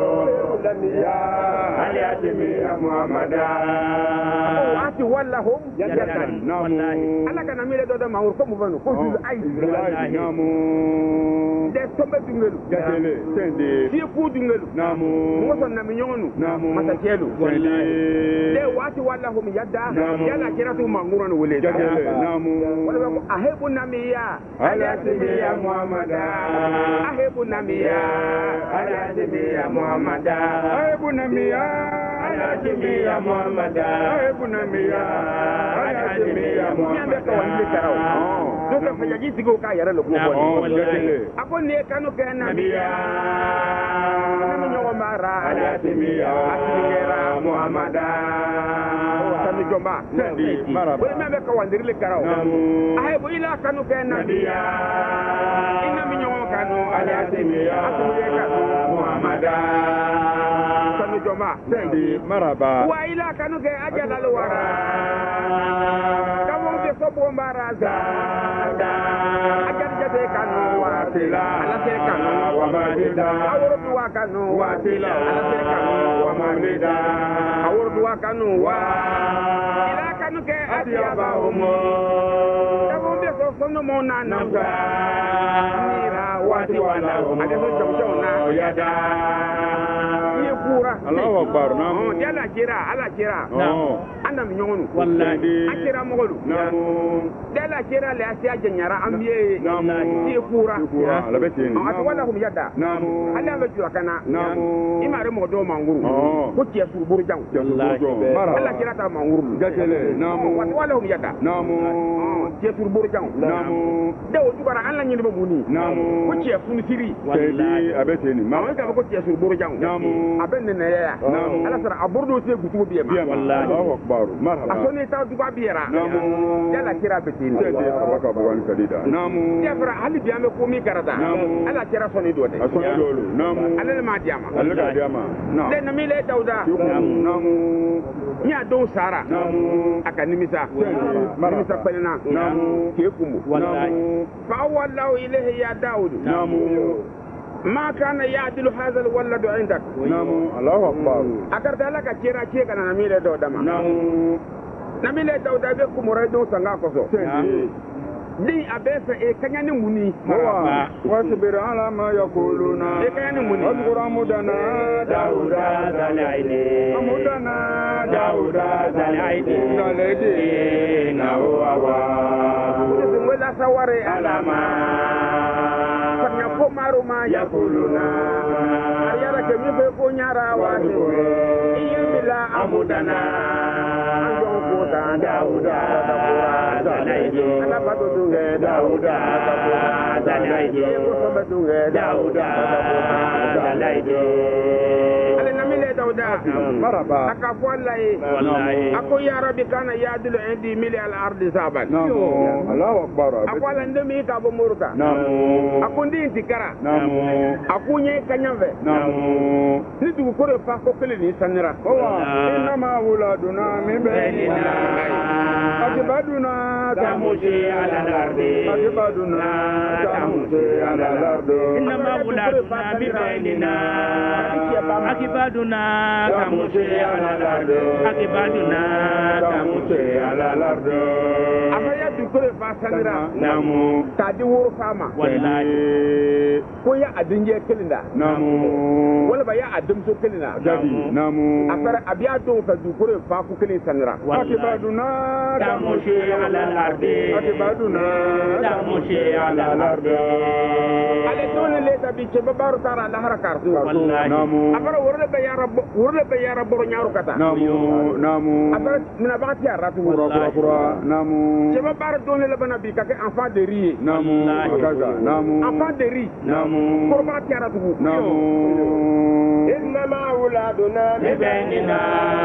aliasimiya muhammada wati wallahum yadatan نامو ala kana mile do da mawur ko mu banu ko juz aidi نامو de sombe dungelu جاتلي سندي si ku dungelu نامو mo son na mi nyonu نامو mata kelu سندي de wati wallahum yadda Namu. yala kiratu manguro no wele جاتلي نامو wala ko ahebu namiya aliasimiya muhammada ahebu namiya aliasimiya muhammada أيبو نميا aliasimiya muhammada أيبو نميا aliasimiya nyambe ka wani karau do ka fajaji sigo ka yara lo ko جاتلي ako ne kanu ka namiya nabiya nami nyogo mara aliasimiya muhammada sami jomba سندي مرحبا wala membe ka wandiri le karau نامو ahebu ila kanu ka namiya ina mi nyogo kanu aliasimiya muhammada sami jomba سندي مرحبا wa ila kanu ka ajala lo wara kamu be so bo maraza ajar jate kanu watila ala se kanu wa madida awurdu wa kanu watila ala se kanu wa madida awurdu wa kanu wa ila kanu ke atiyaba atiyaba umo kamu be so no mo na na nira wati wala ade so jom na yada ye kura Allahu akbar namu ala kira anam nyonu wallahi akira mogolu namu dala kira le asia janyara ambiye namu ye kura ala betini atu wala hum yada namu ala be jura kana namu imare mo do manguru ko ci su buru jang ala kira ta manguru gatele namu atu wala hum yada namu ci su buru jang namu de o dubara an la nyini be muni namu ko ci fu siri wallahi abetini ma ka ko ci su buru jang namu aben ne ya namu ala sara aburdo se gutu biya ma wallahi Allahu akbar marhaba asoni ta duba biyara namu dala kira betini abaka buwan kadida namu ya fara hali biya me ko mi karata ala kira soni do de asoni dolu namu ala ma diama Allah da diama na le na mi le dauda namu nya don sara namu aka nimisa pelena namu ke kumu namu fa wallahu ilayhi ya daud namu ما كان يعدل هذا الولد عندك نعم الله أكبر أكرت لك كيرا كيكا نميلة دودما نعم نميلة دودا بكم مريدون سنغاكوسو دي أبسا كان يموني واصبر على ما يقولون كان يموني واذكر عمدنا داود زلعيدي عمدنا داود زلعيدي زلعيدي نهو ولا سواري على ما maru ma yakuluna ayara ke mi be ko nyara wa ni iyamila amudana anjo ko ta dauda zalaide ala bado dunge dauda zalaide ko so be dunge dauda zalaide ale namile dauda maraba akafu wallahi ako ya rabbi kana yadulu indi mili al ardi saban Allahu akbar akwala ndemi ka bo muruta akundi intikara akunye kanyave ni dugu kore fa ko kele ni sanira inna ma wuladuna min bainina akibaduna tamushi ala al-ardi akibaduna tamushi ala al-ardi inna ma wuladuna min bainina akibaduna tamushi ala al-ardi akibaduna tamushi ala al-ardi amaya dugu kore fa sanira namu tadi wuru fama wallahi ko ya adinje kelinda namu wala ba ya adam so kelinda jadi namu afara abiya do ka du kore fa ku kelin sanira akibaduna tamushi ala al-ardi akibaduna tamushi ala al-ardi ale dole le tabi ce babaru tara la harakar wallahi namu afara wurle be ya rabbo nyaaru kata namu afara mina ba ti aratu kura namu ce babaru dole le bana bi ka ke enfant de riz namu akaga namu enfant de riz namu korba ti aratu namu inna ma wuladuna min bainina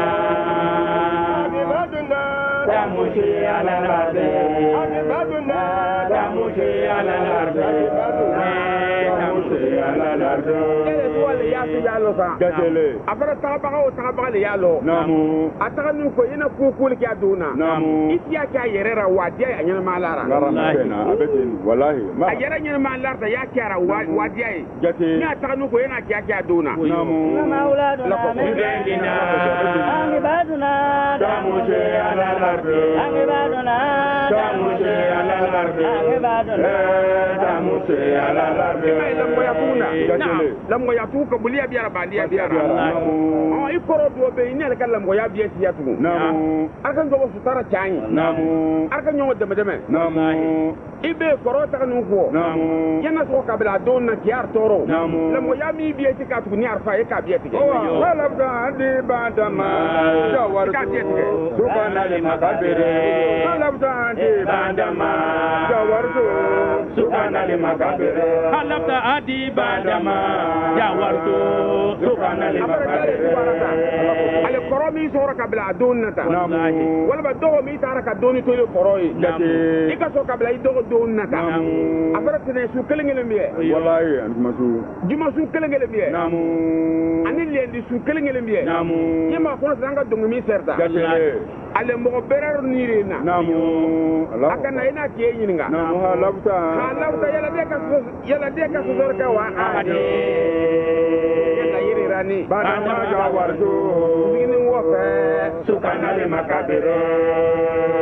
abibaduna tamushi ala al-ardi abibaduna tamushi ala al-ardi tamushi ala al-ardi ele wala ya ti yalo sa gatele afara tabaga le yalo namu ataka nu ko ina kukul ki aduna namu itiya ka yerera wadiya anyana malara garamena abetini wallahi ma ayera anyana malara ya kiara wadiya gate ni ataka nu ko ina ki aduna namu mauladuna min bainina akibaduna tamushi ala al-ardi akibaduna tamushi ala al-ardi akibaduna tamushi ala al-ardi lambo ya tuna lambo ya tuka bulia biara bandia biara ikoro do be ni ala lambo ya biya tiya tu namu arkan go sutara chani namu arkan nyo deme namu ibe koro ta nu ko namu yana so kabila don na tiar toro namu lambo ya mi biya ti ka tu ni arfa e ka biya ti wala adi badama jawar subhana limakabire wala adi badama jawar subhana limakabire halabta adi badama jawar subhana limakabire ale koro mi so kabila don na ta wala ba do mi tara ka doni to le koro yi ika so kabila i do don na ta afara tene su kelengele miye wallahi masu juma su kelengele miye namu ani lendi su kelengele miye namu yema kono sanga dongo mi serta ale mo berar nire na namu Allah aka na ina ke yininga namu halabta yala de ka so zorka wa ade yala yiri rani badama jawar ngini wo fe subhana limakabire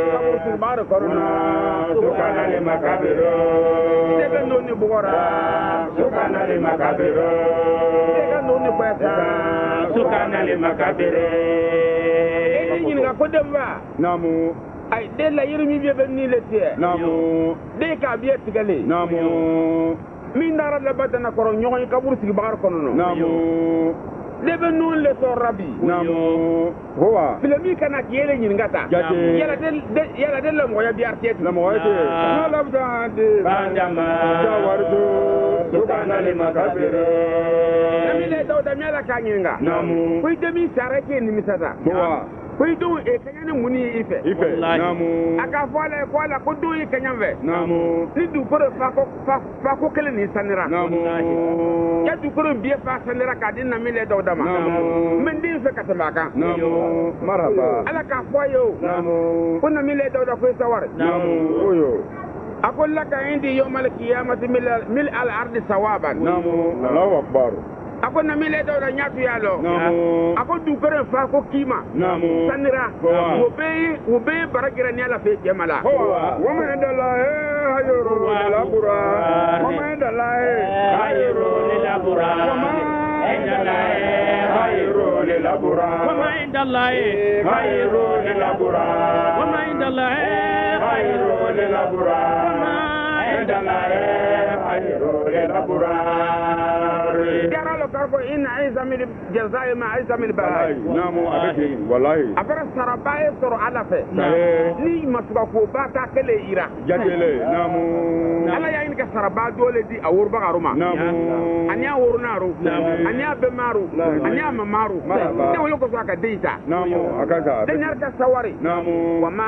sulbar korona sukana le makabiro dega noni bugora sukana le makabiro dega noni kweta sukana le makabiro eni nga ko demba namu ay de la yirmi be ni le tie namu de ka biye tigale namu min dara la badana koro nyoy kaburu sigi bagar kono namu lebe nun le so rabi namu huwa filami kana kiyele nyin ngata yala de la moya biar tiet la moya te na la bande bandama jawardo sukana le makabiro nami le dawda mela kanyinga namu kuy demi sarake ni misata huwa kuy do e kanyane muni ife namu aka fola ko do e kanyanve namu ni du ko fa ko kele ni sanira namu ya du ko biye fa sanira ka din nami le dawda ma men din fe katamaka namu marhaba ala ka foyo namu ko nami le dawda ko sawar namu oyo أقول لك عندي يوم القيامة ملء الأرض ثوابا. نعم الله أكبر. أقول نميل دورة نياتو يالو. نعم. أقول دوكرة فاكو كيما. نعم. سنرا. وبي برجع نيالا في جمالا. وما عند الله خير للأبرار. وما عند الله خير للأبرار. وما عند الله خير للأبرار. وما عند الله خير للأبرار. وما عند الله خير للأبرار. وما عند الله خير للأبرار. جرى له كاركو إن عيسى من الجزاء ما عيسى من البلاء. نعم أبدا والله. أفرس سرباي سر على فه. ني مسبقو باتا كله إيرا. جاتله نعم. ala ya yin ka saraba dole di awur ba garuma anya wurnaru anya bemaru anya mamaru ne wolo ko ka deita namu akaza den yar ka sawari namu wama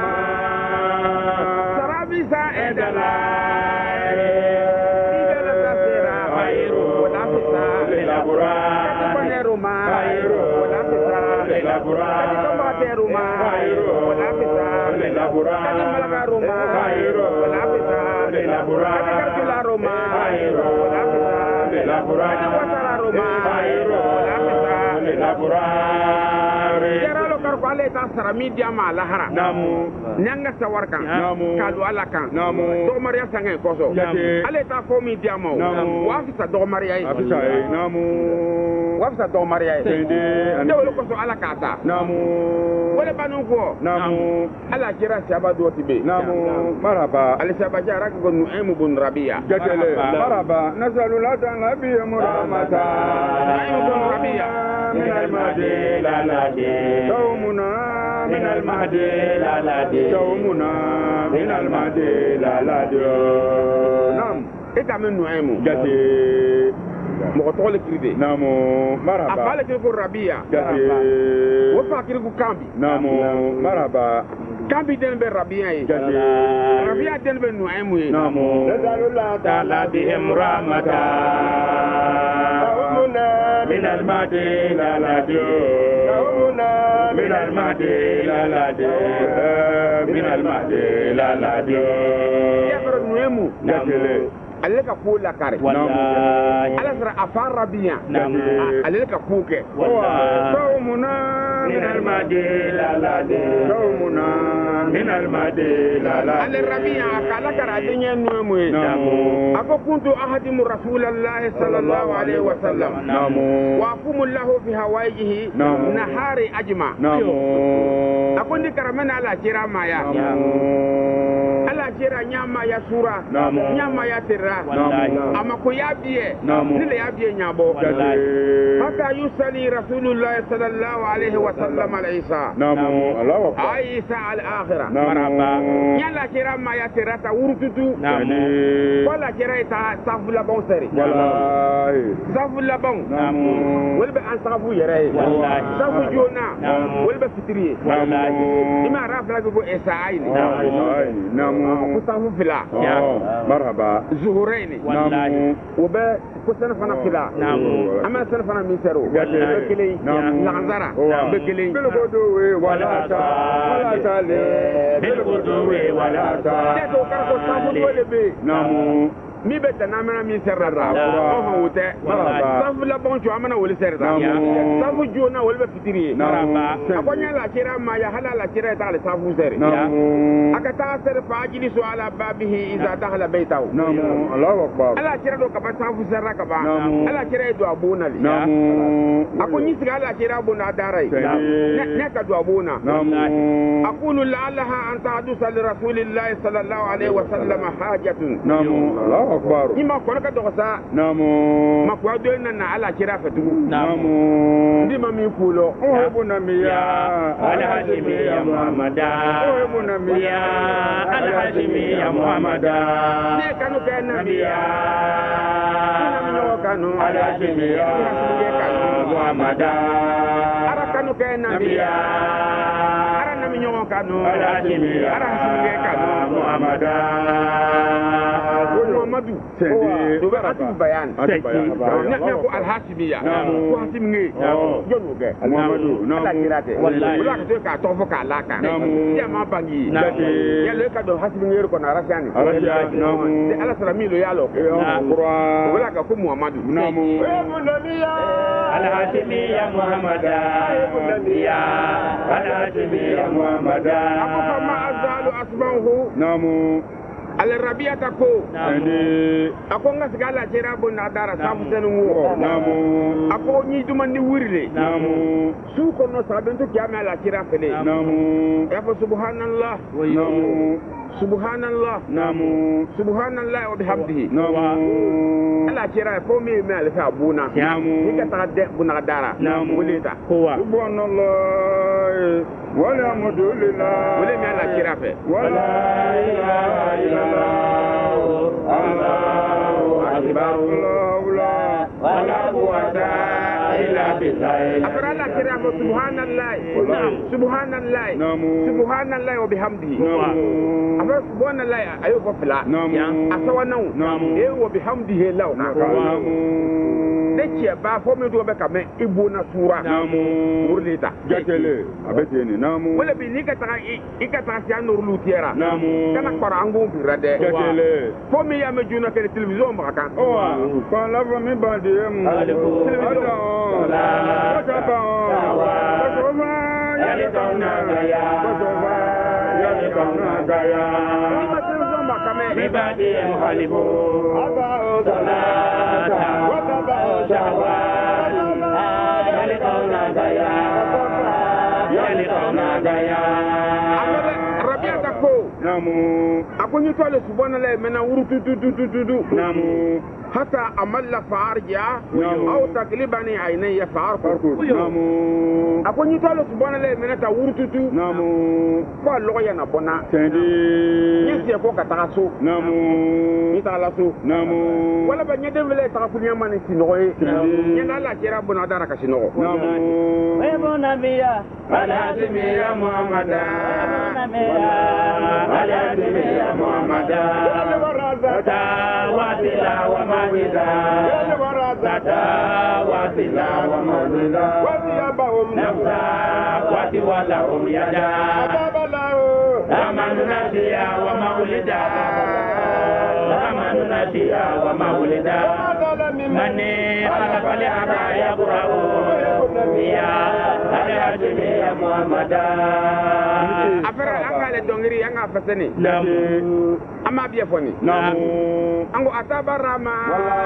sarabi sa edala idala tasira khairu wala fisa lilabura kaneruma khairu wala fisa lilabura kaneruma khairu wala fisa lilabura kaneruma khairu wala fisa lilabura kaneruma khairu wala fisa lilabura kaneruma khairu wala fisa lilabura jaralo karko ale ta sarami diama lahara namu nyanga sawarkan kalu alakan namu do mariya sangen koso ale ta fomi diama wa fisa do mariya yi afisa namu wa fisa do mariya yi de wolo koso alakata namu wala banu ko namu ala kira shaba do tibe namu maraba al shaba jara ko nu emu bun rabiya jatele maraba nasalu la ta nabi muramata emu bun rabiya من المهدي لا نادي يومنا من المهدي لا نادي يومنا من المهدي لا نادي نعم إذا من نعيم جاتي مقتول كريدي نعم مرحبا أفعل كريكو ربيع جاتي وفا كريكو كامبي نعم مرحبا كامبي دين بالربيع جاتي ربيع دين بالنعيم نعم نسأل الله تعالى بهم رحمة من المهدي لا نادي من المهدي لا نادي من المهدي لا نادي يا برنويمو عليك فول لا كاري على سر افار ربيع عليك فوكه صومنا من المهدي لا نادي صومنا من المهدي لا نادي على الربيع قال كرادين نويمو أبو كنت أهدم رسول الله صلى الله عليه وسلم وأقوم له في هوائه نهار أجمع أكون كرمنا على شراء مايا على شراء نعم يا سورة نعم يا ترى أما كيابيه نلا يابيه نعبو حتى يصلي رسول الله صلى الله عليه وسلم على عيسى عيسى الآخرة يلا شراء ما يا ترى تورتو ولا شراء صاف لبون سري صاف لبون ولب أن صافو يرى صاف جونا ولب فتري إما رافع لك بو إسعين كسافو فلا مرحبا زهورين وب كسنا فنا فلا أما سنا فنا ميسرو بكلي لعنزرة بكلي بالغدوة ولا تا ولا تالي بالغدوة ولا تا تكو كاركو صافو ولبي mi be tanamana mi serra ra o ma wote safu la bon jo amana woli serra safu jo na woli be fitiri akonya la kira ma ya hala la kira ta la safu serra aka ta serra fajili su ala babihi iza dakhala baytahu Allahu akbar ala kira do ka ba safu serra ka ba ala kira do abuna li akonyi siga ala kira abuna darai ne ka do abuna aqulu la'allaha an tahdusa li rasulillahi sallallahu alaihi wasallam hajatun Allahu akbar ima kono ka dogosa makwa do na ala kira fatu ndi mami kulo o buna miya ala hashimi ya muhammada o buna miya ala hashimi ya muhammada ne kanu ka nabiya kanu ala hashimi ya muhammada ara kanu ka nabiya ara nami nyo kanu ala hashimi ya kanu muhammada Muhammadu do ba atu bayan ne ko alhasimiya ko hasimnge jonu ge Muhammadu ala kirate wallahi wala ka to ka to fo ka laka ya ma bangi ya le ka do hasimnge ko na rasani de ala salami lo yalo Qur'an wala ka ko Muhammadu alhashimiya muhammada ya alhashimiya muhammada ako ma azalu asbahu al rabiata ko ako nga sigala jera bonna dara safu senu ako nyi dumandi wirle su ko no sabento kiyama la kira fele ya fa subhanallah subhanallah subhanallah wa bihamdihi ala kira fo mi ala fa abuna ika ta de buna dara wulita subhanallah wala mudulillah wala mi ala kira fe wala ilaha illallah Allahu akbar wala quwwata illa billah afara ala kira fo subhanallah subhanallah subhanallah wa bihamdihi afara subhanallah ayo fo fila asawana e wa bihamdihi law de ba fo mi do be ka me ibuna sura urlita gatele abeteni wala bi ni ka ta siya nurlu tiara kana kwara angu birade gatele fo mi ya me juna ke television ba kan ko la fa mi bandi em Ibadi muhalifu abao salata wa tabao shahwat yalikauna gaya rabiata ko akonyi tole subhanallah mena wurutu حتى أمل فارجع أو تقلبني عيني فارقو أكون يطلع سبحان الله من تورتو قال لغة نبنا يسيا فوق تاسو يتعلسو ولا بني دمله تقفل يماني سنوي ينالا كيرا بنا دارك سنو ويبونا بيا على سمية محمد على سمية محمد واسلا ومودا ستا واسلا ومودا وثيابهم نفسا وتولهم يدا أمن نسيا ومولدا أمن نسيا ومولدا من خلق الأعداء يقرأ يا الهاشمي يا محمدا afara angale dongiri anga fasani ama biya foni ango atabarama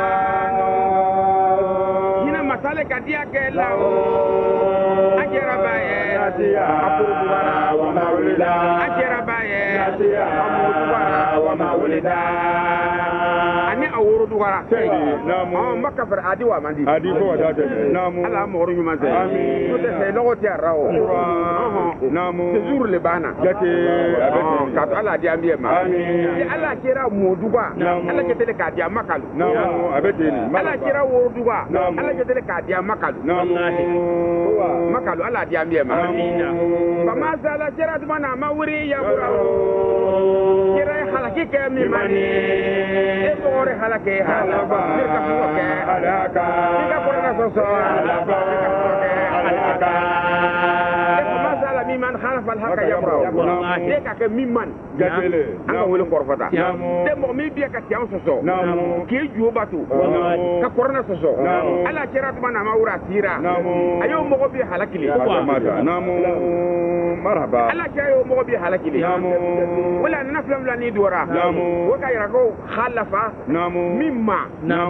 hina masale kadia kela ajera baye apurubara wa maulida ajera baye apurubara wa maulida ani awuru duwara makka far adi wa mandi adi ko wadate ala mo ru nyuma ze amin to te se logo ti arawo te jour le bana jate abete ka ala di ambiye ma amin ala kira moduba ala ke tele ka di makalu abete ni ala kira woduba ala ke tele ka di makalu makalu ala di ambiye ma amin ba ma sala kira duma na ma wuri ya bura kira halaki ke mi mani e tore halake halaba ka fuke halaka ka korna so so halaba ka fuke halaka mimman khalafa al-haqqa yabra de ka ke mimman jatele anga wele korfata de mo mi biya ka tian soso ke juo batu ka korona soso ala kira tuma na mawura tira ayo mo bi halakili namu marhaba ala kira yo mo bi halakili wala naflam la ni dora wa ka yara ko khalafa mimma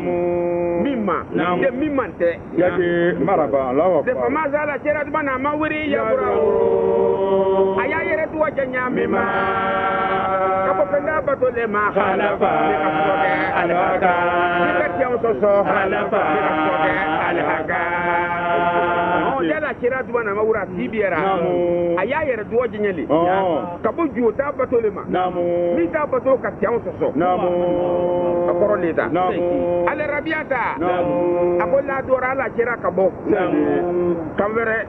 de mimman te yake marhaba Allahu de fama zala kira tuma na mawuri yabra aya yere tuwa janya mimma kabo penda batole ma khalafa alhaqa dikati on soso khalafa alhaqa o dela kira duwa na mawura tibiera aya yere duwa jinyeli kabo juo ta batole ma mi ta bato ka tian soso akoro leta ale rabiata akola dora la kira kabo kamvere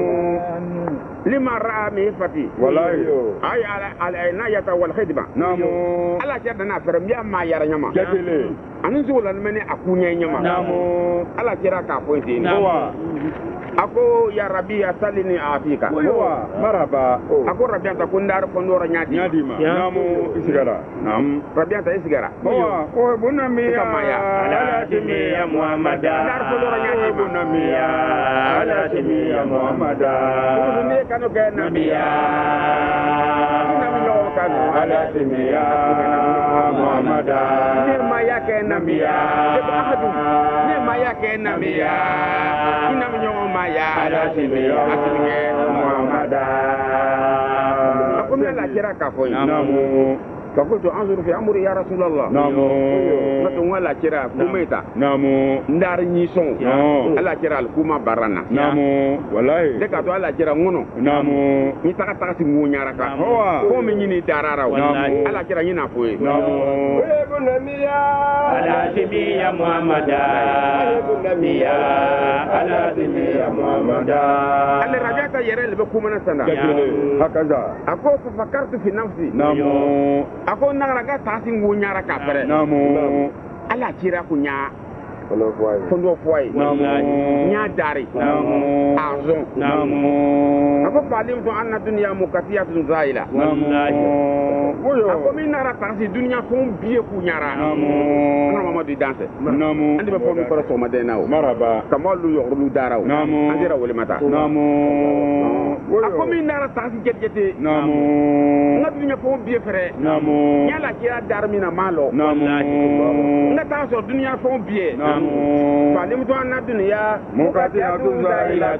lima ra'a mi fati wallahi ay ala inayata wal khidma ala kira na fere mi amma yara nyama jatele anu zulan mene akunya nyama ala kira ka pointi ni ako ya rabbi asalini afika marhaba ako rabbi anta kundar kondora nyadi ma isigara rabbi anta isigara o bunamiya ala timi ya muhammada dar kondora nyadi bunamiya ala timi ya muhammada ne kanu ke nabiya namiyo kanu ala timi ya muhammada ne maya ke nabiya ahadu ne maya ke nabiya namiyo ya ala sibiya muhammada akumya la kira ka foyi فقلت انظر في امري يا رسول الله نتو ولا كرا كوميتا ندار نيسون الا كرا الكوما بارانا والله دكا تو الا كرا ngono ni taka taka si munyara ka ko mi ni darara ala kira ni na foye namiya ala sibiya muhammada namiya ala sibiya muhammada ala rajata yere le ko mana sana hakaza ako fakartu fi nafsi ako nagara tasi ngunyara ka pere ala kira kunya fondo foi nya dari azon ako palim to anna dunya mukatiyatun zaila ako min nara tasi dunya fon biye kunyara ana mama di danse andi be fomi ko so madena o maraba kamalu yorlu daraw andira wole mata ako min nara tasi jetjete nga dunya fon biye fere nya la kira darmina malo nga ta so dunya fon biye فعلمت أن الدنيا مقاتلة زائلة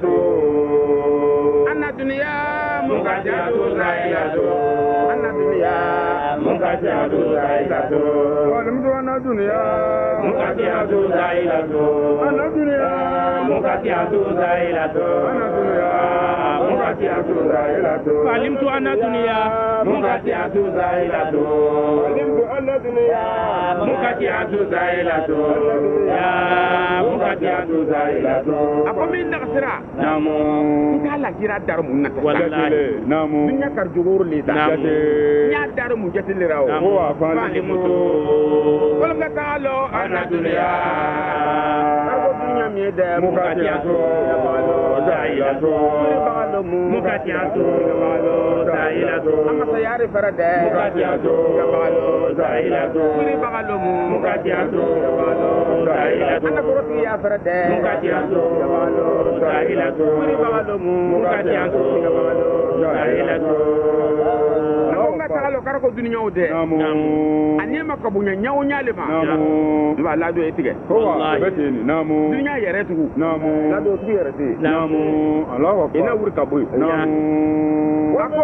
أن الدنيا مقاتلة زائلة أن الدنيا مقاتلة زائلة فعلمت أن الدنيا مقاتلة زائلة أن الدنيا مقاتلة زائلة أن الدنيا مقاتلة زائلة فعلمت أن الدنيا مقاتلة زائلة فعلمت أن الدنيا مقاتلة زائلة mukatiyatu zailatu ako min dagsira ita la kira dar mun na wallahi dunya kar juguru li ta nya dar mu jetilira o wa fali mutu wala ga talo ana dunya ako dunya mi de mukatiyatu zailatu mukatiyatu zailatu amma sayari farade mukatiyatu zailatu mukatiyatu ana koroti ya farade mukatiyatu zailatu mukatiyatu zailatu nga tagalo karako dunya ode anema kabunya nyawo nyalema ba lado etige wallahi beteni namu dunya yere tugu namu lado tugu yere ti namu Allahu akbar ina wuri kaboy namu wako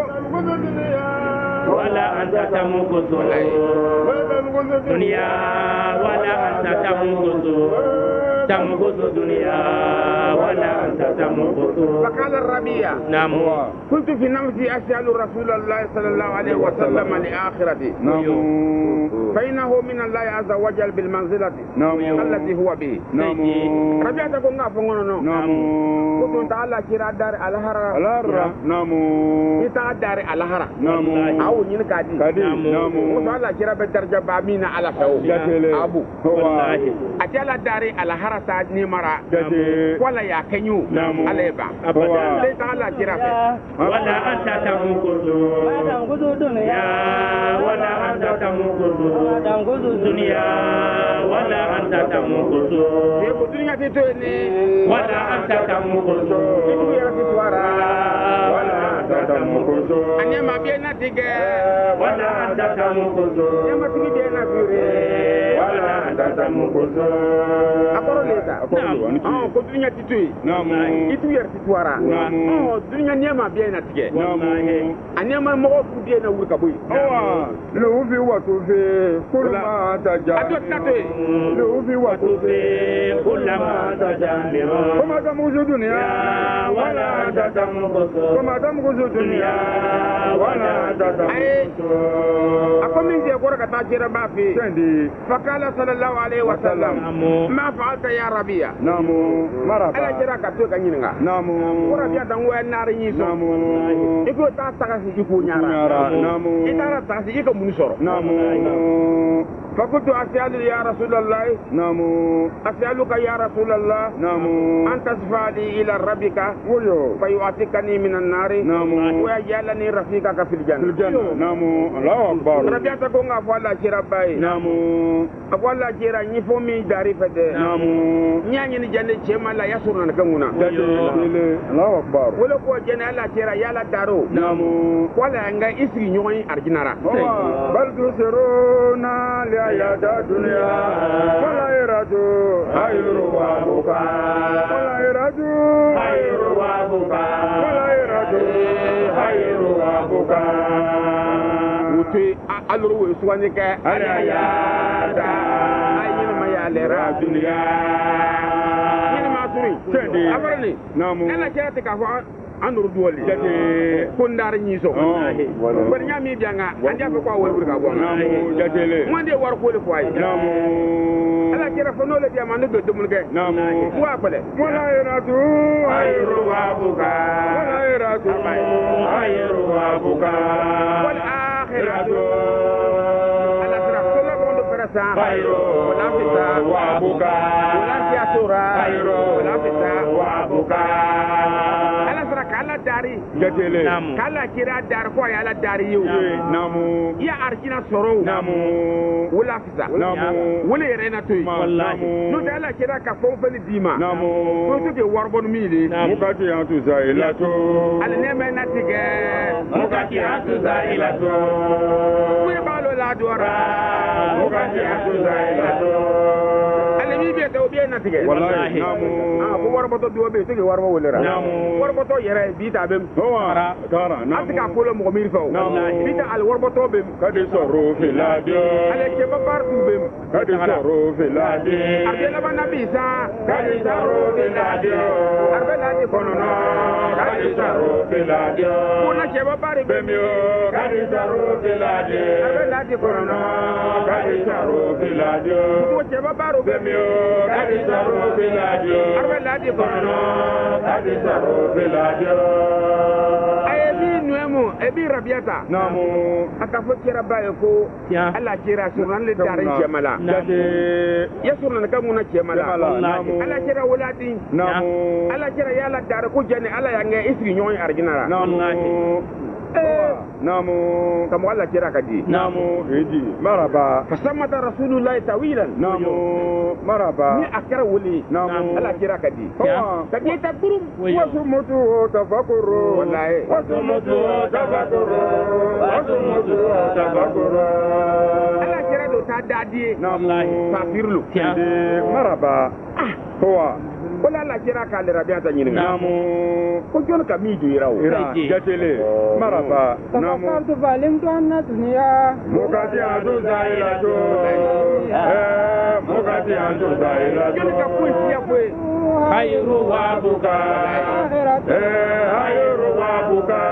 wala anta tamukutu dunya wala anta tamukutu dunya wala anta tamukutu فقال الربيع نعم قلت في نفسي أسأل رسول الله صلى الله عليه وسلم لآخرتي نعم فإنه من الله عز وجل بالمنزلة نعم التي هو به نعم ربيع تقول نعم نعم قلت تعالى كرا دار الهرة نعم كرا دار الهرة نعم أو ينكادي نعم وتعالى كرا بدرجة بامين على فو أبو والله أتعالى دار الهرة ala ta ni mara jate wala ya kanyu ala ba abada sai ta ala kira fe wala anta tamukuzu dunya wala anta tamukuzu dunya wala anta tamukuzu e ko dunya te to ni wala anta tamukuzu itu ya ti tuara wala anta tamukuzu anya ma bien na tige wala anta tamukuzu ya ma tige bien na fure wala anta tamukuzu akoro leta ah ko dunya ti to itu ya ti tuara oh dunya ne ma bien na tige anya ma mo ko bien na wuri ka boy le ufi watu fi kulma taja adot na to le ufi watu fi kulama tajamiro kama tamuzu dunia wala anta tamukuzu kama tamuzu dunia wala tatamuzu akomin je ko ka ta jira ba fi sendi fakala sallallahu alaihi wasallam ma fa'alta ya rabiya namu maraba ala jira ka to ka nyinga namu ko rabiya dan wa na ri so namu iko ta saka si iko nyara namu itara ta si iko mun soro namu فقلت أسأل يا رسول الله نعم أسألك يا رسول الله نعم أن تشفع لي إلى ربك ويو فيعتقني من النار نعم ويجعلني رفيقك في الجنة في الجنة نعم الله أكبر ربيع تكون أفعل شرابي نعم أفعل شرا نفومي داري فده نعم نعني الجنة شما لا يسرنا كمونا الله أكبر ولو كو جنة لا شرا يلا دارو نعم ولا أنغا إسري نوعي أرجنارا بل تسرون لحياة الدنيا والآخرة خير وأبقى والآخرة خير وأبقى والآخرة خير وأبقى wuti aluru we suwani ke ayayata ayin ma ya lera dunya yin ma suri Sedi. abarani Namu. ela kete ka fo anuru duwali Jati. kundar nyi so bar nyami bianga anja ko ko wol ka bo Namu jatele mo de war ko le fo ay Namu ela kera fo no le dia manu do dumul ke Namu wa ko le والآخرة خير وأبقى والآخرة خير وأبقى wal akhiratu ala sira kula ko do perasa خير wala fita وأبقى wala fiatura خير wala fita وأبقى ala sira kala dari jatele kala kira dar ko ya ala dari yu Namu ya arjina soro Namu wala fisa Namu wala rena to wallahi no da ala kira ka fon fali dima Namu ko to ke warbon mili mukati yantu zailatu ala ne me na tige mukati atu zailatu ko balo la dora mukati atu zailatu ala mi be to be na tige wallahi Namu ah ko warbo to do be to ke warbo wala Namu warbo to yere bi ta bem Hawa Tara atika Namu ko lo mo mir fa Namu. bi ta al warbo to bem Kadi soro filade ala ke ba par tu bem Kadi soro filade abela bana bisa kadi saro bilade arbela di konono kadi saro bilade kuna ke ba pare bem Bemio kadi saro bilade arbela di konono kadi saro bilade ko ke ba paro bem kadi saro bilade arbela di konono kadi saro bilade ay bi nuemo e bi rabiata Namu aka fo kira baye ko ala kira sunan le dare jamala Jati ya sunan ka muna jamala Jamala Namu ala kira wulati Namu ala kira yala dare ko jane ala ya nge isri nyoy arginara Namu Namu kamo ala kira kadi Namu Eji Maraba fasamata rasulullahi tawilan Namu Maraba ni akara wuli Namu ala kira kadi Hawa kadi ta kurum wasumutu tafakuru wallahi wasumutu tafakuru wasumutu tafakuru ala kira do ta dadie Namu fafirlu Eji Maraba Hawa wala ala kira ka le rabiata nyinga Namu ko jon ka mi du yirawo Ira Jatele Maraba Namu تفكرت فعلمت أن الدنيا Mukati antu zailatu Mukati antu jon ka zailatu ko siya ko خير وأبقى آخرة خير وابقى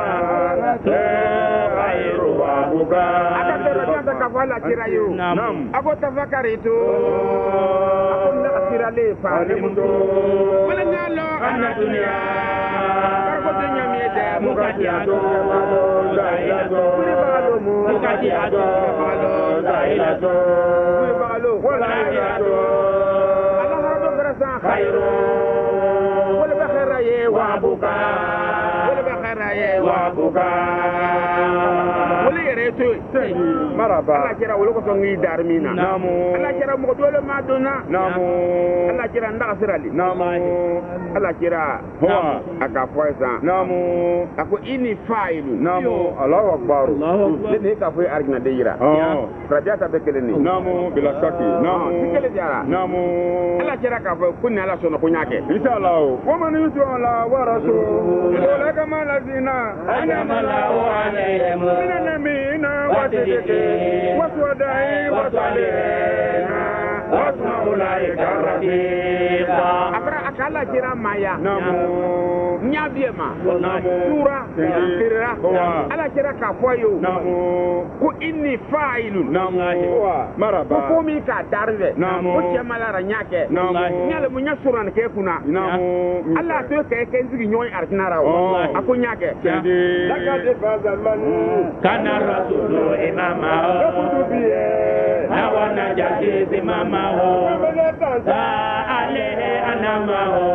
خير وابقى aka do rabiata ka fala kira yo Nam ako tafakari to ako na asira le fa le mundo wala ngalo أن الدنيا ko de nyami de mukati atu zailatu kuri balo mu mukati atu zailatu kuri balo والآخرة ala harado grasa khairu wala ba khaira ye wa wabuka wala ba khaira ye wa wabuka wala yere to maraba Allah kira wala ko ngi darmina namu Allah kira mo dole ma dona namu Allah kira ndaga sirali namu Allah kira huwa aka foisa namu ako ini failu namu Allahu akbar ne ka foi argna de yira rabiata bekele ni namu bila shaki namu bekele jara namu Allah kira ka foi kunna Allah sono kunyake inshallah wa man yutu ala wa rasul wala kama lazina ana malahu alayhim min namina wa sidiki wa swadai wa salihina wa ulaika rafiqa abra akala kira maya namu nyabiema namu sura kirra Wa. Allah kira ka foyo namu ko inni fa'ilun namu maraba ko mi ka darbe Namu. ko kemala ranyake namu nyale munya suran ke kuna namu Allah to ke ke nzigi nyoy artinara Wallahi. ako nyake Jadi Lakad faza man kana rasulu imama nawana jadi imama ta alayhi anama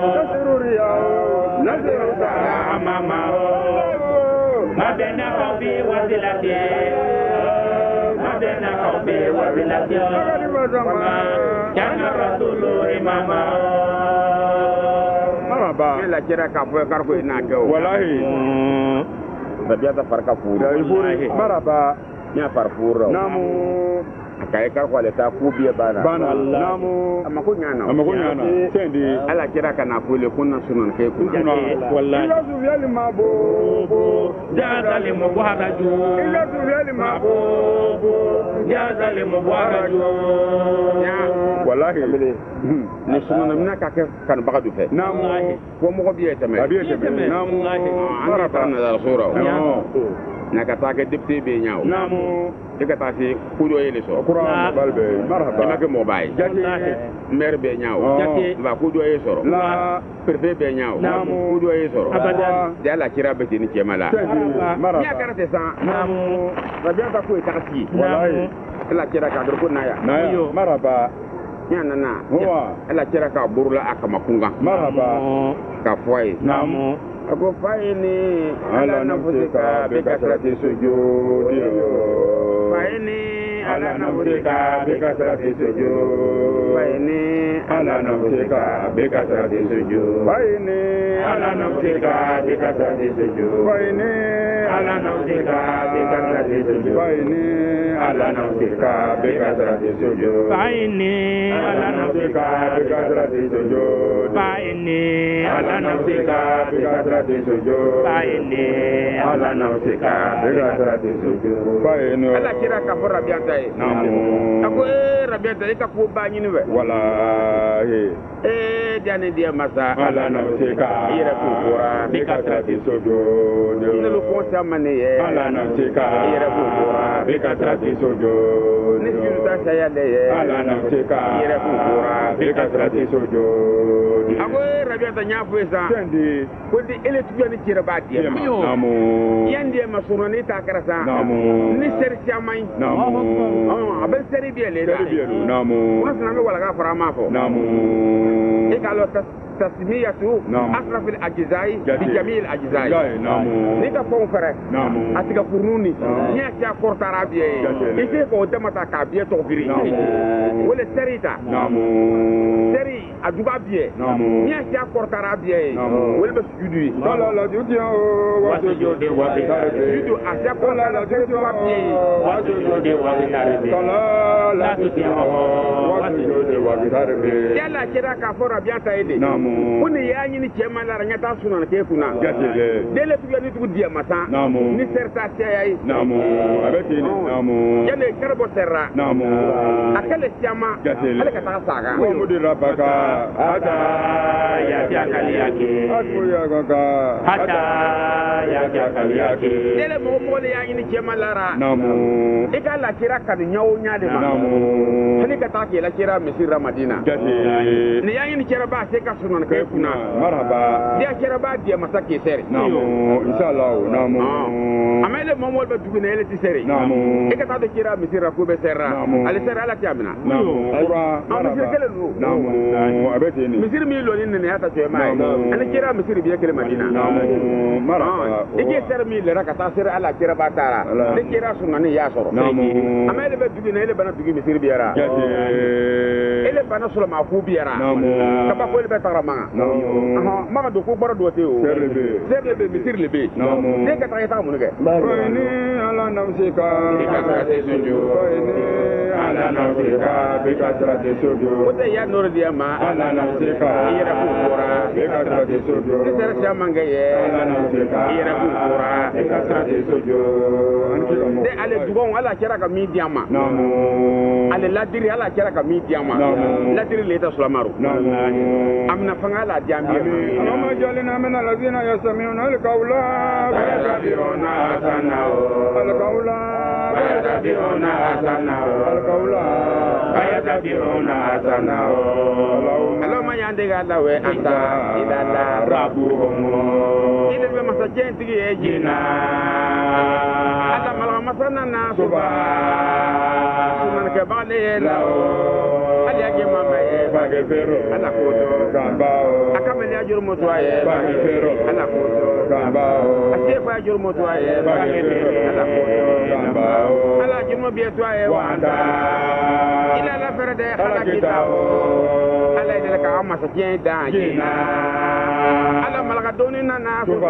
nasiru sara amama mabena qawbi wasilati mabena qawbi wasilati kana rasulu imama maraba la kira ka fo kar ko ina ke o wallahi rabia ta farka fu dari furi maraba nya far furo namu akay kar ko le ta ku biye bana bana namu amma ko nyana amakunyana sendi ala kira kana fule kunna sunan ke kuna wallahi ila sufyali mabo jazali mubaraju ila sufyali mabo jazali mubaraju ya wallahi ni sunan mina ka ke kan baga du fe namu ko mo ko biye tame abiye tebe namu maraba na da sura namu na ka ta ke dipte be nyaaw namu ka ta si kudo yele so Quran balbe ma marhaba ke mo bay jati mer be nyaaw Jati. ba kudo yele soro la prefe be nyaaw Namu. kudo yele soro Abadan. de ala kira be ni kemala sendi ya marhaba karate sa namu rabia ta ko ta si wallahi ala kira ka dur ko na ya na marhaba ya nana huwa ala kira ka burula akama kunga marhaba ka foy namu ako fayni ala nafsika bi kasrati sujudi fayni ala nafsika bi kasrati sujud fayni ala nafsika bi kasrati sujud bayni ala nafsika bi kasrati sujud bayni ala nafsika bi kasrati sujud bayni ala nafsika bi kasrati sujud fa'inni ala nafsika bi kasrati sujud fa'inni ala nafsika bi kasrati sujud fa'inni ala nafsika bi kasrati sujud bayni ala kira ka fo rabia ta e namu ako rabia ta ka ko ba nyini we wallahi diane dia masa ala nafsika ira ku kura bi kasrati sujud ne lu ko samane ye ala nafsika ira ku kura bi kasrati sujud ne jiru ta saya de ye ala nafsika ira ku kura bi kasrati sujud ako rabia ta nya fo sa sendi ko di ele tu ni kira ba dia namu yande masuro ni ta karasa namu ni ser chamai namu abel seri bi le da terbienu namu kuna sana me wala ga fara ma fo namu ikalo tasmiyatu Naam. asraf al ajzai Jati. bi jami' al ajzai Jai, namu ni ka fon fere namu atiga furnuni ni akia korta rabie Jati. ite ko demata ka bie to biri namu wala serita namu seri aduba bie namu ni akia korta rabie Naam. wala be sujudu Kala la judio wasujudi wa bitarbi sujudu akia korta la judu bie wasujudi wa bitarbi Kala la judio wasujudi wa bitarbi yalla kira ka fora biata ede namu kuni ya nyini chema la ngata sunan ke kuna Jatile dele tu yani tu dia masa namu ni serta sai namu abeti namu yale karbo serra namu akale chama Jatile ale kata saga wa mudi rabaka hata ya kaliyaki aku ya gaga hata ya kaliyaki dele mo mo le ya nyini chema lara namu ikala kira kan nyawo nyade ma namu hani kata ke la kira misira madina Jatile ni ya nyini kira ba sai ka sunan ke kuna marhaba dia kira ba dia masa ke sere namu inshallah namu amele momol ba dugune ele ti sere e ka ta de kira misira ko be serra ale serra ala tiamina qura misir kele no abete ni misir mi lo ni ne ata to mai ale kira misir bi kele madina maraba e serra mi le raka ta serra ala kira batara ne kira sunani ya soro amele ba dugune ele bana dugi misir bi ara ele bana solo ma fu bi ara ka ba ko ele be tara ma ma do ko baro do te o serle be misir le be ne ka ta mun ke ni ala namsika bikasrati sujud ala namsika bikasrati sujud ote ya nor dia ma ala namsika ira ku kora bikasrati sujud ni sera chamanga ye ala namsika ira ku kora bikasrati sujud de ale dugon ala kera ka mi diama ale ladiri ala kera ka mi diama ladiri leta sulamaru amna fanga ala diambi اللهم اجعلنا من الذين يستمعون القول فيتبعون أحسنه القول فيتبعون أحسنه القول فيتبعون أحسنه اللهم يندق الله وأنت إذا لا ربهم إذا بمسجين تجي يجينا هذا ملغ مسنا سبحانك بالي له aliage mama ye bagefero ala koto gambao akameli ajur moto ye bagefero ala koto gambao asefa ajur moto ye bagefero ala koto gambao ala jumo bieto ye wanda ila la ferede ala kitao ala ide ka amma sa tien da jina ala malaka doni nana suba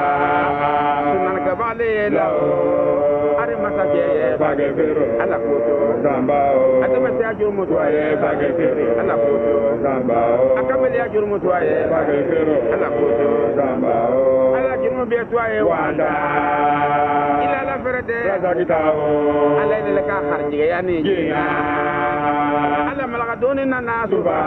sunan ka bale la are masake ye bagefero ala koto gambao atama sa ajur moto ye bagefero ala koto gambao akameli ajur moto ye bagefero ala koto gambao ala jumo bieto ye wanda ila la ferede razakitao ala ide ka harjiga yani jina ala malaka doni nana suba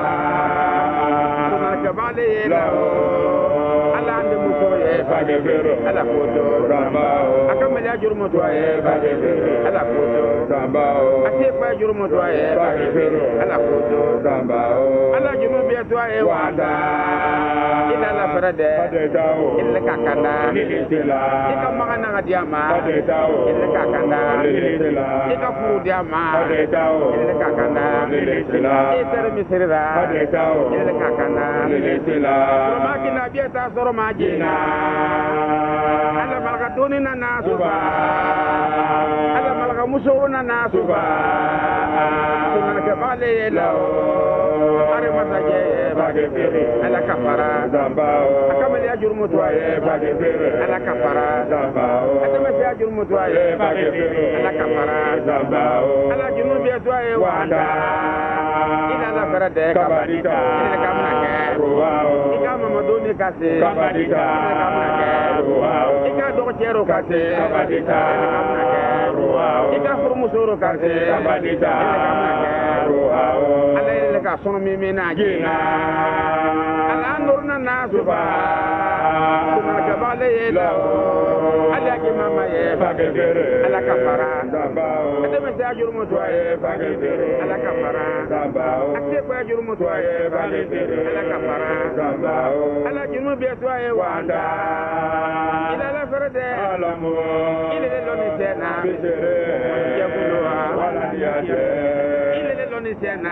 sunan ka bale la ala ande moto ye bagefero ala koto gambao akameli ajur moto ye bagefero ala koto gambao asefa ajur moto ye bagefero ala koto gambao ala jumo bieto ye wanda ila la ferede badetao illa kakanda nilitela ika magana ga diama badetao illa kakanda nilitela ika furu diama badetao illa kakanda nilitela tere misirida badetao illa kakanda nilitela roma kina bieta soro majina ala malaka doni na nasuba ala malaka muso na nasuba sunan ke bale la are masaje bagefero ala kafara gambao akameli ajur mutwaye bagefero ala kafara gambao atamasi ajur mutwaye bagefero ala kafara gambao ala junubi atwaye wanda ila la farade kabadita ila kamna ke ruwao ika mamadoni kase kabadita ila kamna ke ruwao ika dokchero kase kabadita ila kamna ke ruwao ika furmusoro kase kabadita ila kamna ke ruwao ala ila ka sono mimena jina ala nurna nasuba sunan ka bale la ala ke mama ye bagefero ala kafara gambao atamasi ajur mutwaye bagefero ala kafara gambao asefa ajur mutwaye ala kafara gambao ala junu biatwaye wanda ila la ferede alamu ile le loni sena bisere yakuloa wala diate ile le loni sena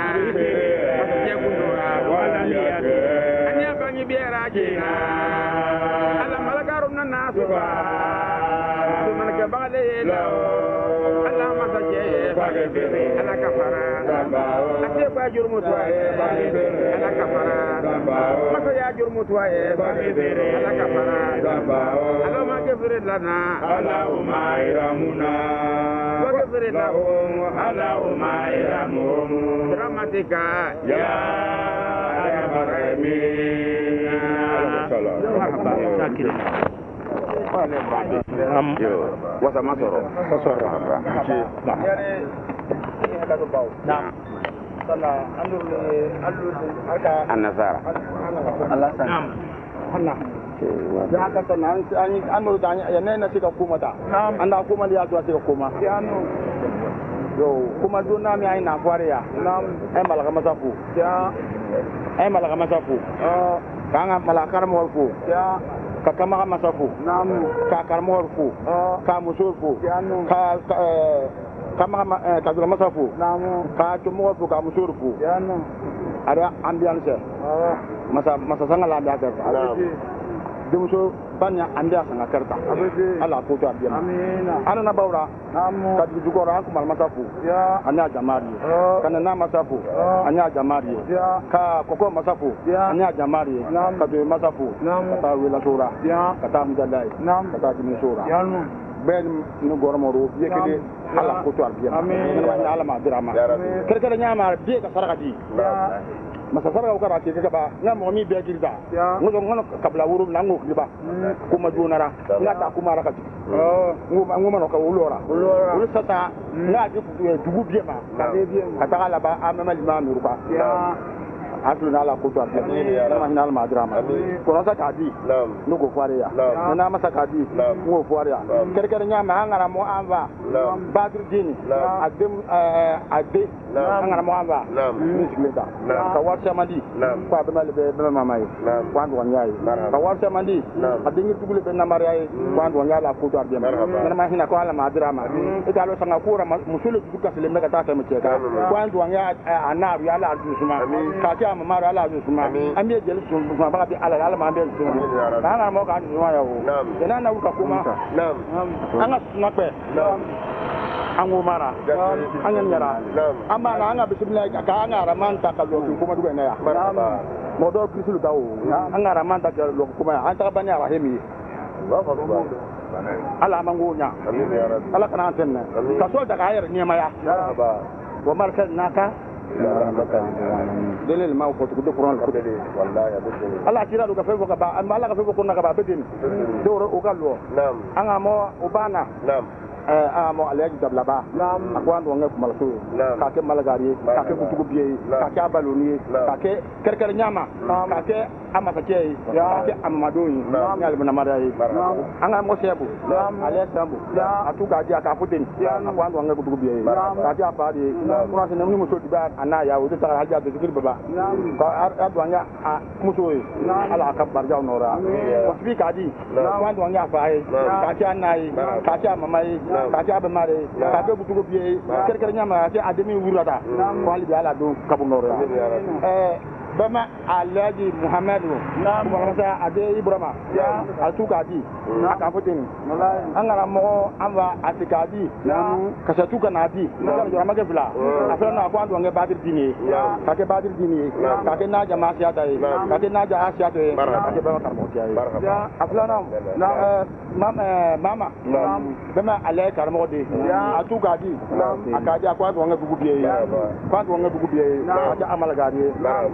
yakuloa wala diate anya bangi biara jina ala malakaru na nasuba sunan ke bale la ala masaje bagefero ala kafara gambao asefa ajur mutwaye ala kafara gambao masa ya ajur mutwaye ala kafara gambao ala ma kefere lana Allahumma iramuna Bagefero lahum Allahumma iramhum dramatika ya wasa masoro annasara da haka sannan an nuru da ya nena suka koma ta an da kuma ya zuwa suka koma yo kuma dona mi ai na kwariya ai malaka masafu ai malaka masafu kanga malakar mo ko ka kama masafu ka karmor fu ka musul fu ka kama ka dula masafu ka tumo fu ka musul fu ada ambiance masa sanga la ambiance demuso banya anda sanga karta ala ko to abiyana ana na bawra ka dugora ko mal masafu anya jamari kana na masafu anya jamari ka koko masafu anya jamari ka do masafu ka ta wela sura ka ta mudallai ka ta dimi sura ben no goromoro yekede ala ko to abiyana na ala ma dirama kere nyama biye ka sarakati masa sarga ko ra ke ba na mo mi be girda ngono kabla wuru na ngo liba kuma junara na ta kuma ra kati ngoma no ka ulora ulu sata na ji dubu biye ma ka ta ala ba amama lima mi ruba asu na ala ko to abia na ma hinal ma drama ko na ka di no go fare ya na masa ka di ngo fare ya kere nya ma ngara mo amba badru dini ade ngara mo amba misleta ka warsa mandi pa be mal be mama yi kwandu wanyai ka warsa mandi adingi tugule be namar yayi kwandu wanyala ko to abia na ma hina ko ala ma drama ita lo sanga kura musulu duka sele meka ta ta mecheka kwandu wanya ana ya la dusuma ka mama ala suma ambe jeli suma ba bi ala ma ambe suma na mo ka suma ya wo na na ka kuma anga suma pe ango mara anga nyara amma na anga bismillah ka anga ramanta ka lo kuma duga na ya mo do krisul ka wo anga ramanta ka lo kuma an ta bani rahimi ala mangonya ala kana antenna ka so daga ayar ne maya wa markal naka delel ma ko to Qur'an ko dele wallahi Allah tira do ka febo ka ba Allah ka febo ko na ka ba bedin do o gallo anga mo ubana mo alaji dablaba akwando ngé ko malaso ka ke malagari ka ke kutugo biye ka ke abaloni ka ke kerker nyama ka ke amasa ke ka ke amadoni ngal bana marai anga mo sebu ale sambu atu gaji aka putin akwando ngé kutugo biye ka ke abadi kuna se namni mo so diba anaya o ta haja de zikir baba ka adwanya muso ala ka barja onora o speak adi kwando ngé afae ka ke anai ka ke mamai ka ja ba mare ka be butugo biye kere nyama ke ademi wurata wali bi ala do kabunoro bama alaji muhammadu kuma sa ade ibrahima atuka di aka fotin angara mo amba atikadi kasatuka na di ngara jora mage fila afela na kwa ndo nge badir dini ka ke badir dini ka ke na jama sia dai ka ke na ja asia to ka ke ba karmo sia afela na mama bama alai karmo de atuka di aka ja kwa ndo nge bugu biye kwa ndo nge bugu biye ja amala gadi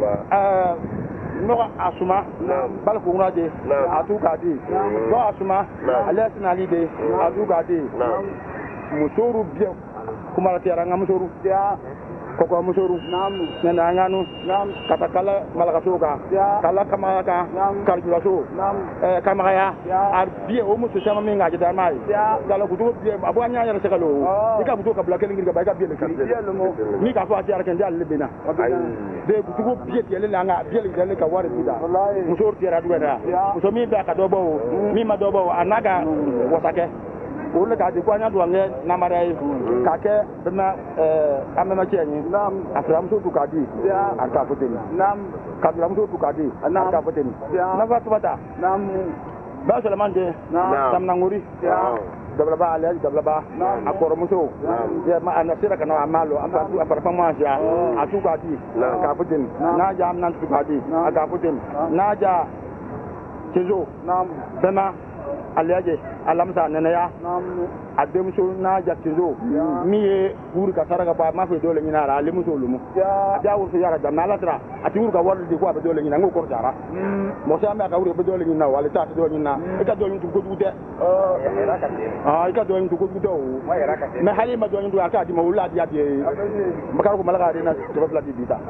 no asuma bal ko ngade atuka di no asuma alesna lide atuka di musuru biye kuma la tiara ngamusuru ya koko musuru nana nganu katakala malakasuka kala kamaka kalkulaso kamaya arbiye o musu sama minga jida mai dala kutu biye abu anya ya sekalo ika kutu kabla kelingi ga baika biye ni ka fa tiara kan dal bina de kutu biye tiele langa biye le ka wari bida musuru tiara duwena muso mi ba ka dobo mi ma dobo anaga wasake ole ka di kwanya duange na marai ka ke bema amema chenyi afram so tukadi arka foteni ka afram so tukadi arka foteni na fatu bata ba salaman de samna nguri dablaba ale dablaba akoro muso ya ma anasira kana amalo amatu aparpa mwaja atukadi ka foteni na jam nan tukadi aka foteni na ja kezo bema aliaje alamsa nanaya ademso na jaktizo miye buru ka saraga ba ma fe dole nyina ra lemuso lumu ja wurso yara jamna latra ati wuru ka warde di ko ba dole nyina ngoko jara mo sa ma ka wuru be dole nyina wala ta dole nyina e ka dole ntu ko dute e ka dole ntu ko dute o me hali ma dole ntu aka di mawula di abi makar ko malaga rena to bla di bita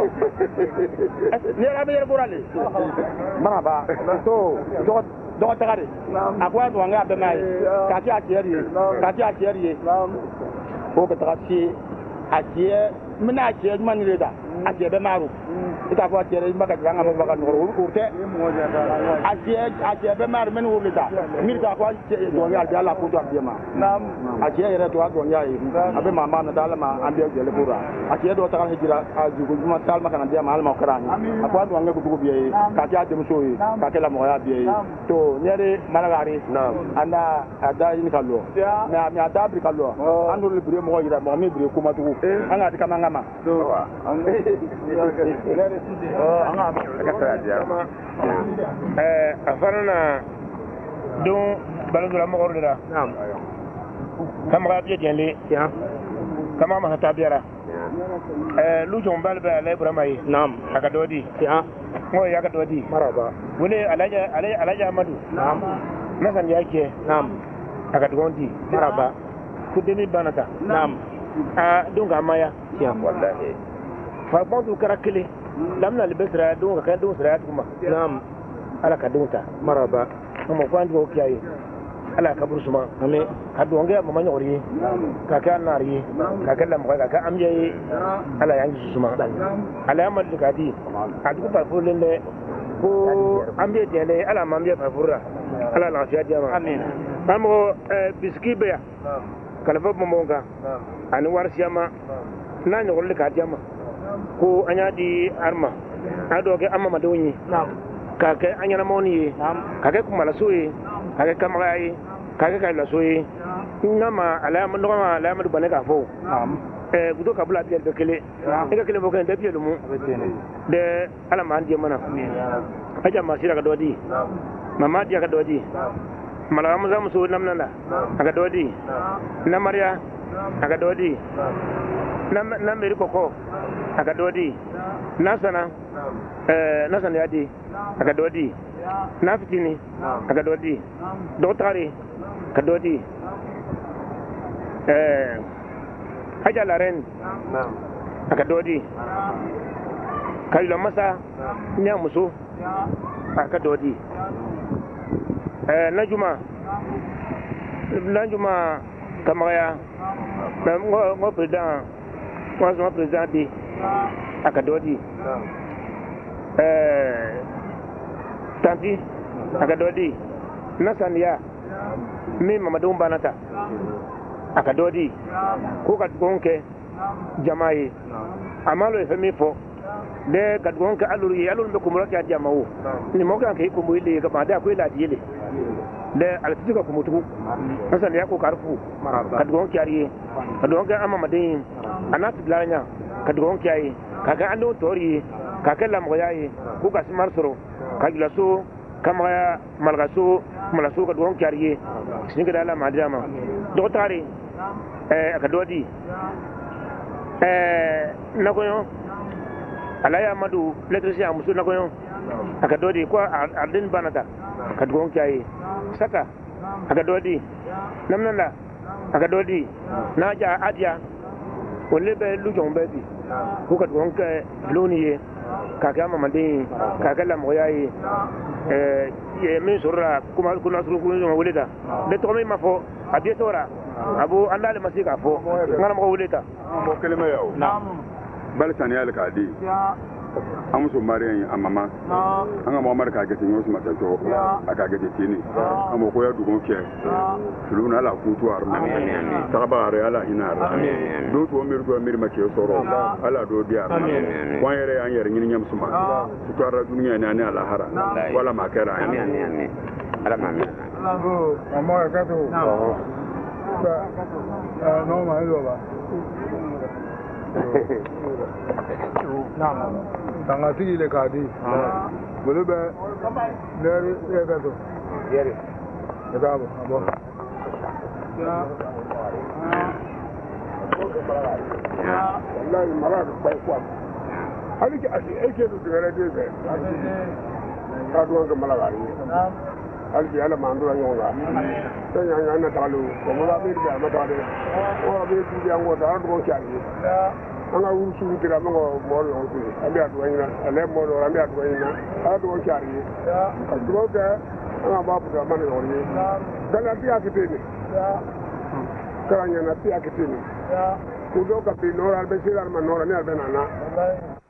ne ra be yer borale maraba to do tagare akwa to nga be mai ka ti atieri o ka tagasi atie mina atie man reda ajebe maru ita fo chere maka janga mo baka ngoro urte ajebe maru men wulita mirta ko do ngal biala ko to abema nam aje yere to do nyaay abe mama na dalama ambe jele bura aje do ta hijira ajugo juma salma kana dia mal ma karani akwa do ngal ko biye ka ja dem soyi ka kala mo ya biye to nyere malagari nam anda ada ini kallo na mi ada bri kallo ando le bri mo yira mo mi bri ko matu anga tika mangama to afarana don balazura mo ordira nam kamara biye jende ya kama ma hata biara lu jon balba ala ibrahim nam aka dodi ya mo ya ka dodi maraba wole alaja amadu nam nasan yake nam aka dondi maraba kudeni banata nam dunga maya ya wallahi fa bondu karakele lamna libesra dunga ka dunga sra kuma nam ala ka dunta maraba mo kwandu okiyaye ala ka bursuma ame ka donga mama nyori ka ka nari ka kala mo ka amye ala yangi suma ala yamal dikati adu pa fulende ko ambe tele ala mambe pa furra ala la fiya jama amin amo biskibe kala fo monga ani warsiyama na nyolle ka jama ko anya di arma ado ke amma madonyi ka ke anya na moni ka ke kuma la soyi ka ke kamrai ka ke ka la soyi nama alama ndoma alama du baneka fo gudo ka bula biel bekele ega kele boken de biel mu de ala man di mana aja masira ka dodi mama dia ka dodi mala mu zamu so namnanda aka dodi na maria aka dodi na meri koko aka dodi nasana nasana yadi aka dodi na fitini aka dodi dotari aka dodi haja laren aka dodi kallo masa nya muso aka dodi najuma kamaya ngo president mo president di aka dodi tanti aka dodi nasania mi mamadou banata aka dodi ko ka gonke jamai amalo femi fo de ka gonke aluru be ko muraka jamawo ni mo kan ke ko mo ile ka bada ko ila diele de alfika ko mutu nasan ya ko karfu ka gonke ariye ka gonke amma madin anat blanya ka gonke ayi ka ga ando tori ka kala mo yayi ko ka smar soro ka gilaso kama malgaso malaso ka gonke ariye singa dala madama do tare aka dodi nakoyo alaya madu letrisia musu nakoyo aka dodi ko ardin banata ka gon kai saka aka dodi namnanda aka dodi naja adia wolle be lujon bebi ko ka gon ka loniye ka kama mandin ka kala moyayi ye min surra kuma kuna suru kuma wuleta de to me mafo abiyetora abu andale masika fo ngana mo wuleta mo kelema yawo bal saniyal ka di amuso mariyan amama anga mo marka gete nyo suma tanto aka gete tini amo ko ya dugon ke fuluna la kutu arma tabare ala hinara do to mir make soro ala do diar wan yere an yere nyini nyam suma to ara dunya ne ala hara wala makara amin ala mamin bo amma ka to no ma yo ba tanga tigi le kadi bolo be leri e ga to yeri e ga bo wallahi mara ko kwa ali ke ake do gare de be ka do ga mala albi ala mandura nyonga to nyanya na talu ko mo ba bi da ma tade o bi bi ango da do ko kyali anga wu su dira mo mo lo ko ambi adu nyina ale mo lo ambi adu nyina adu ko kyali do ga anga ba bu da man lo ni dala bi akiteni kanya na bi akiteni ku do ka bi no albe sirar man no ni albe nana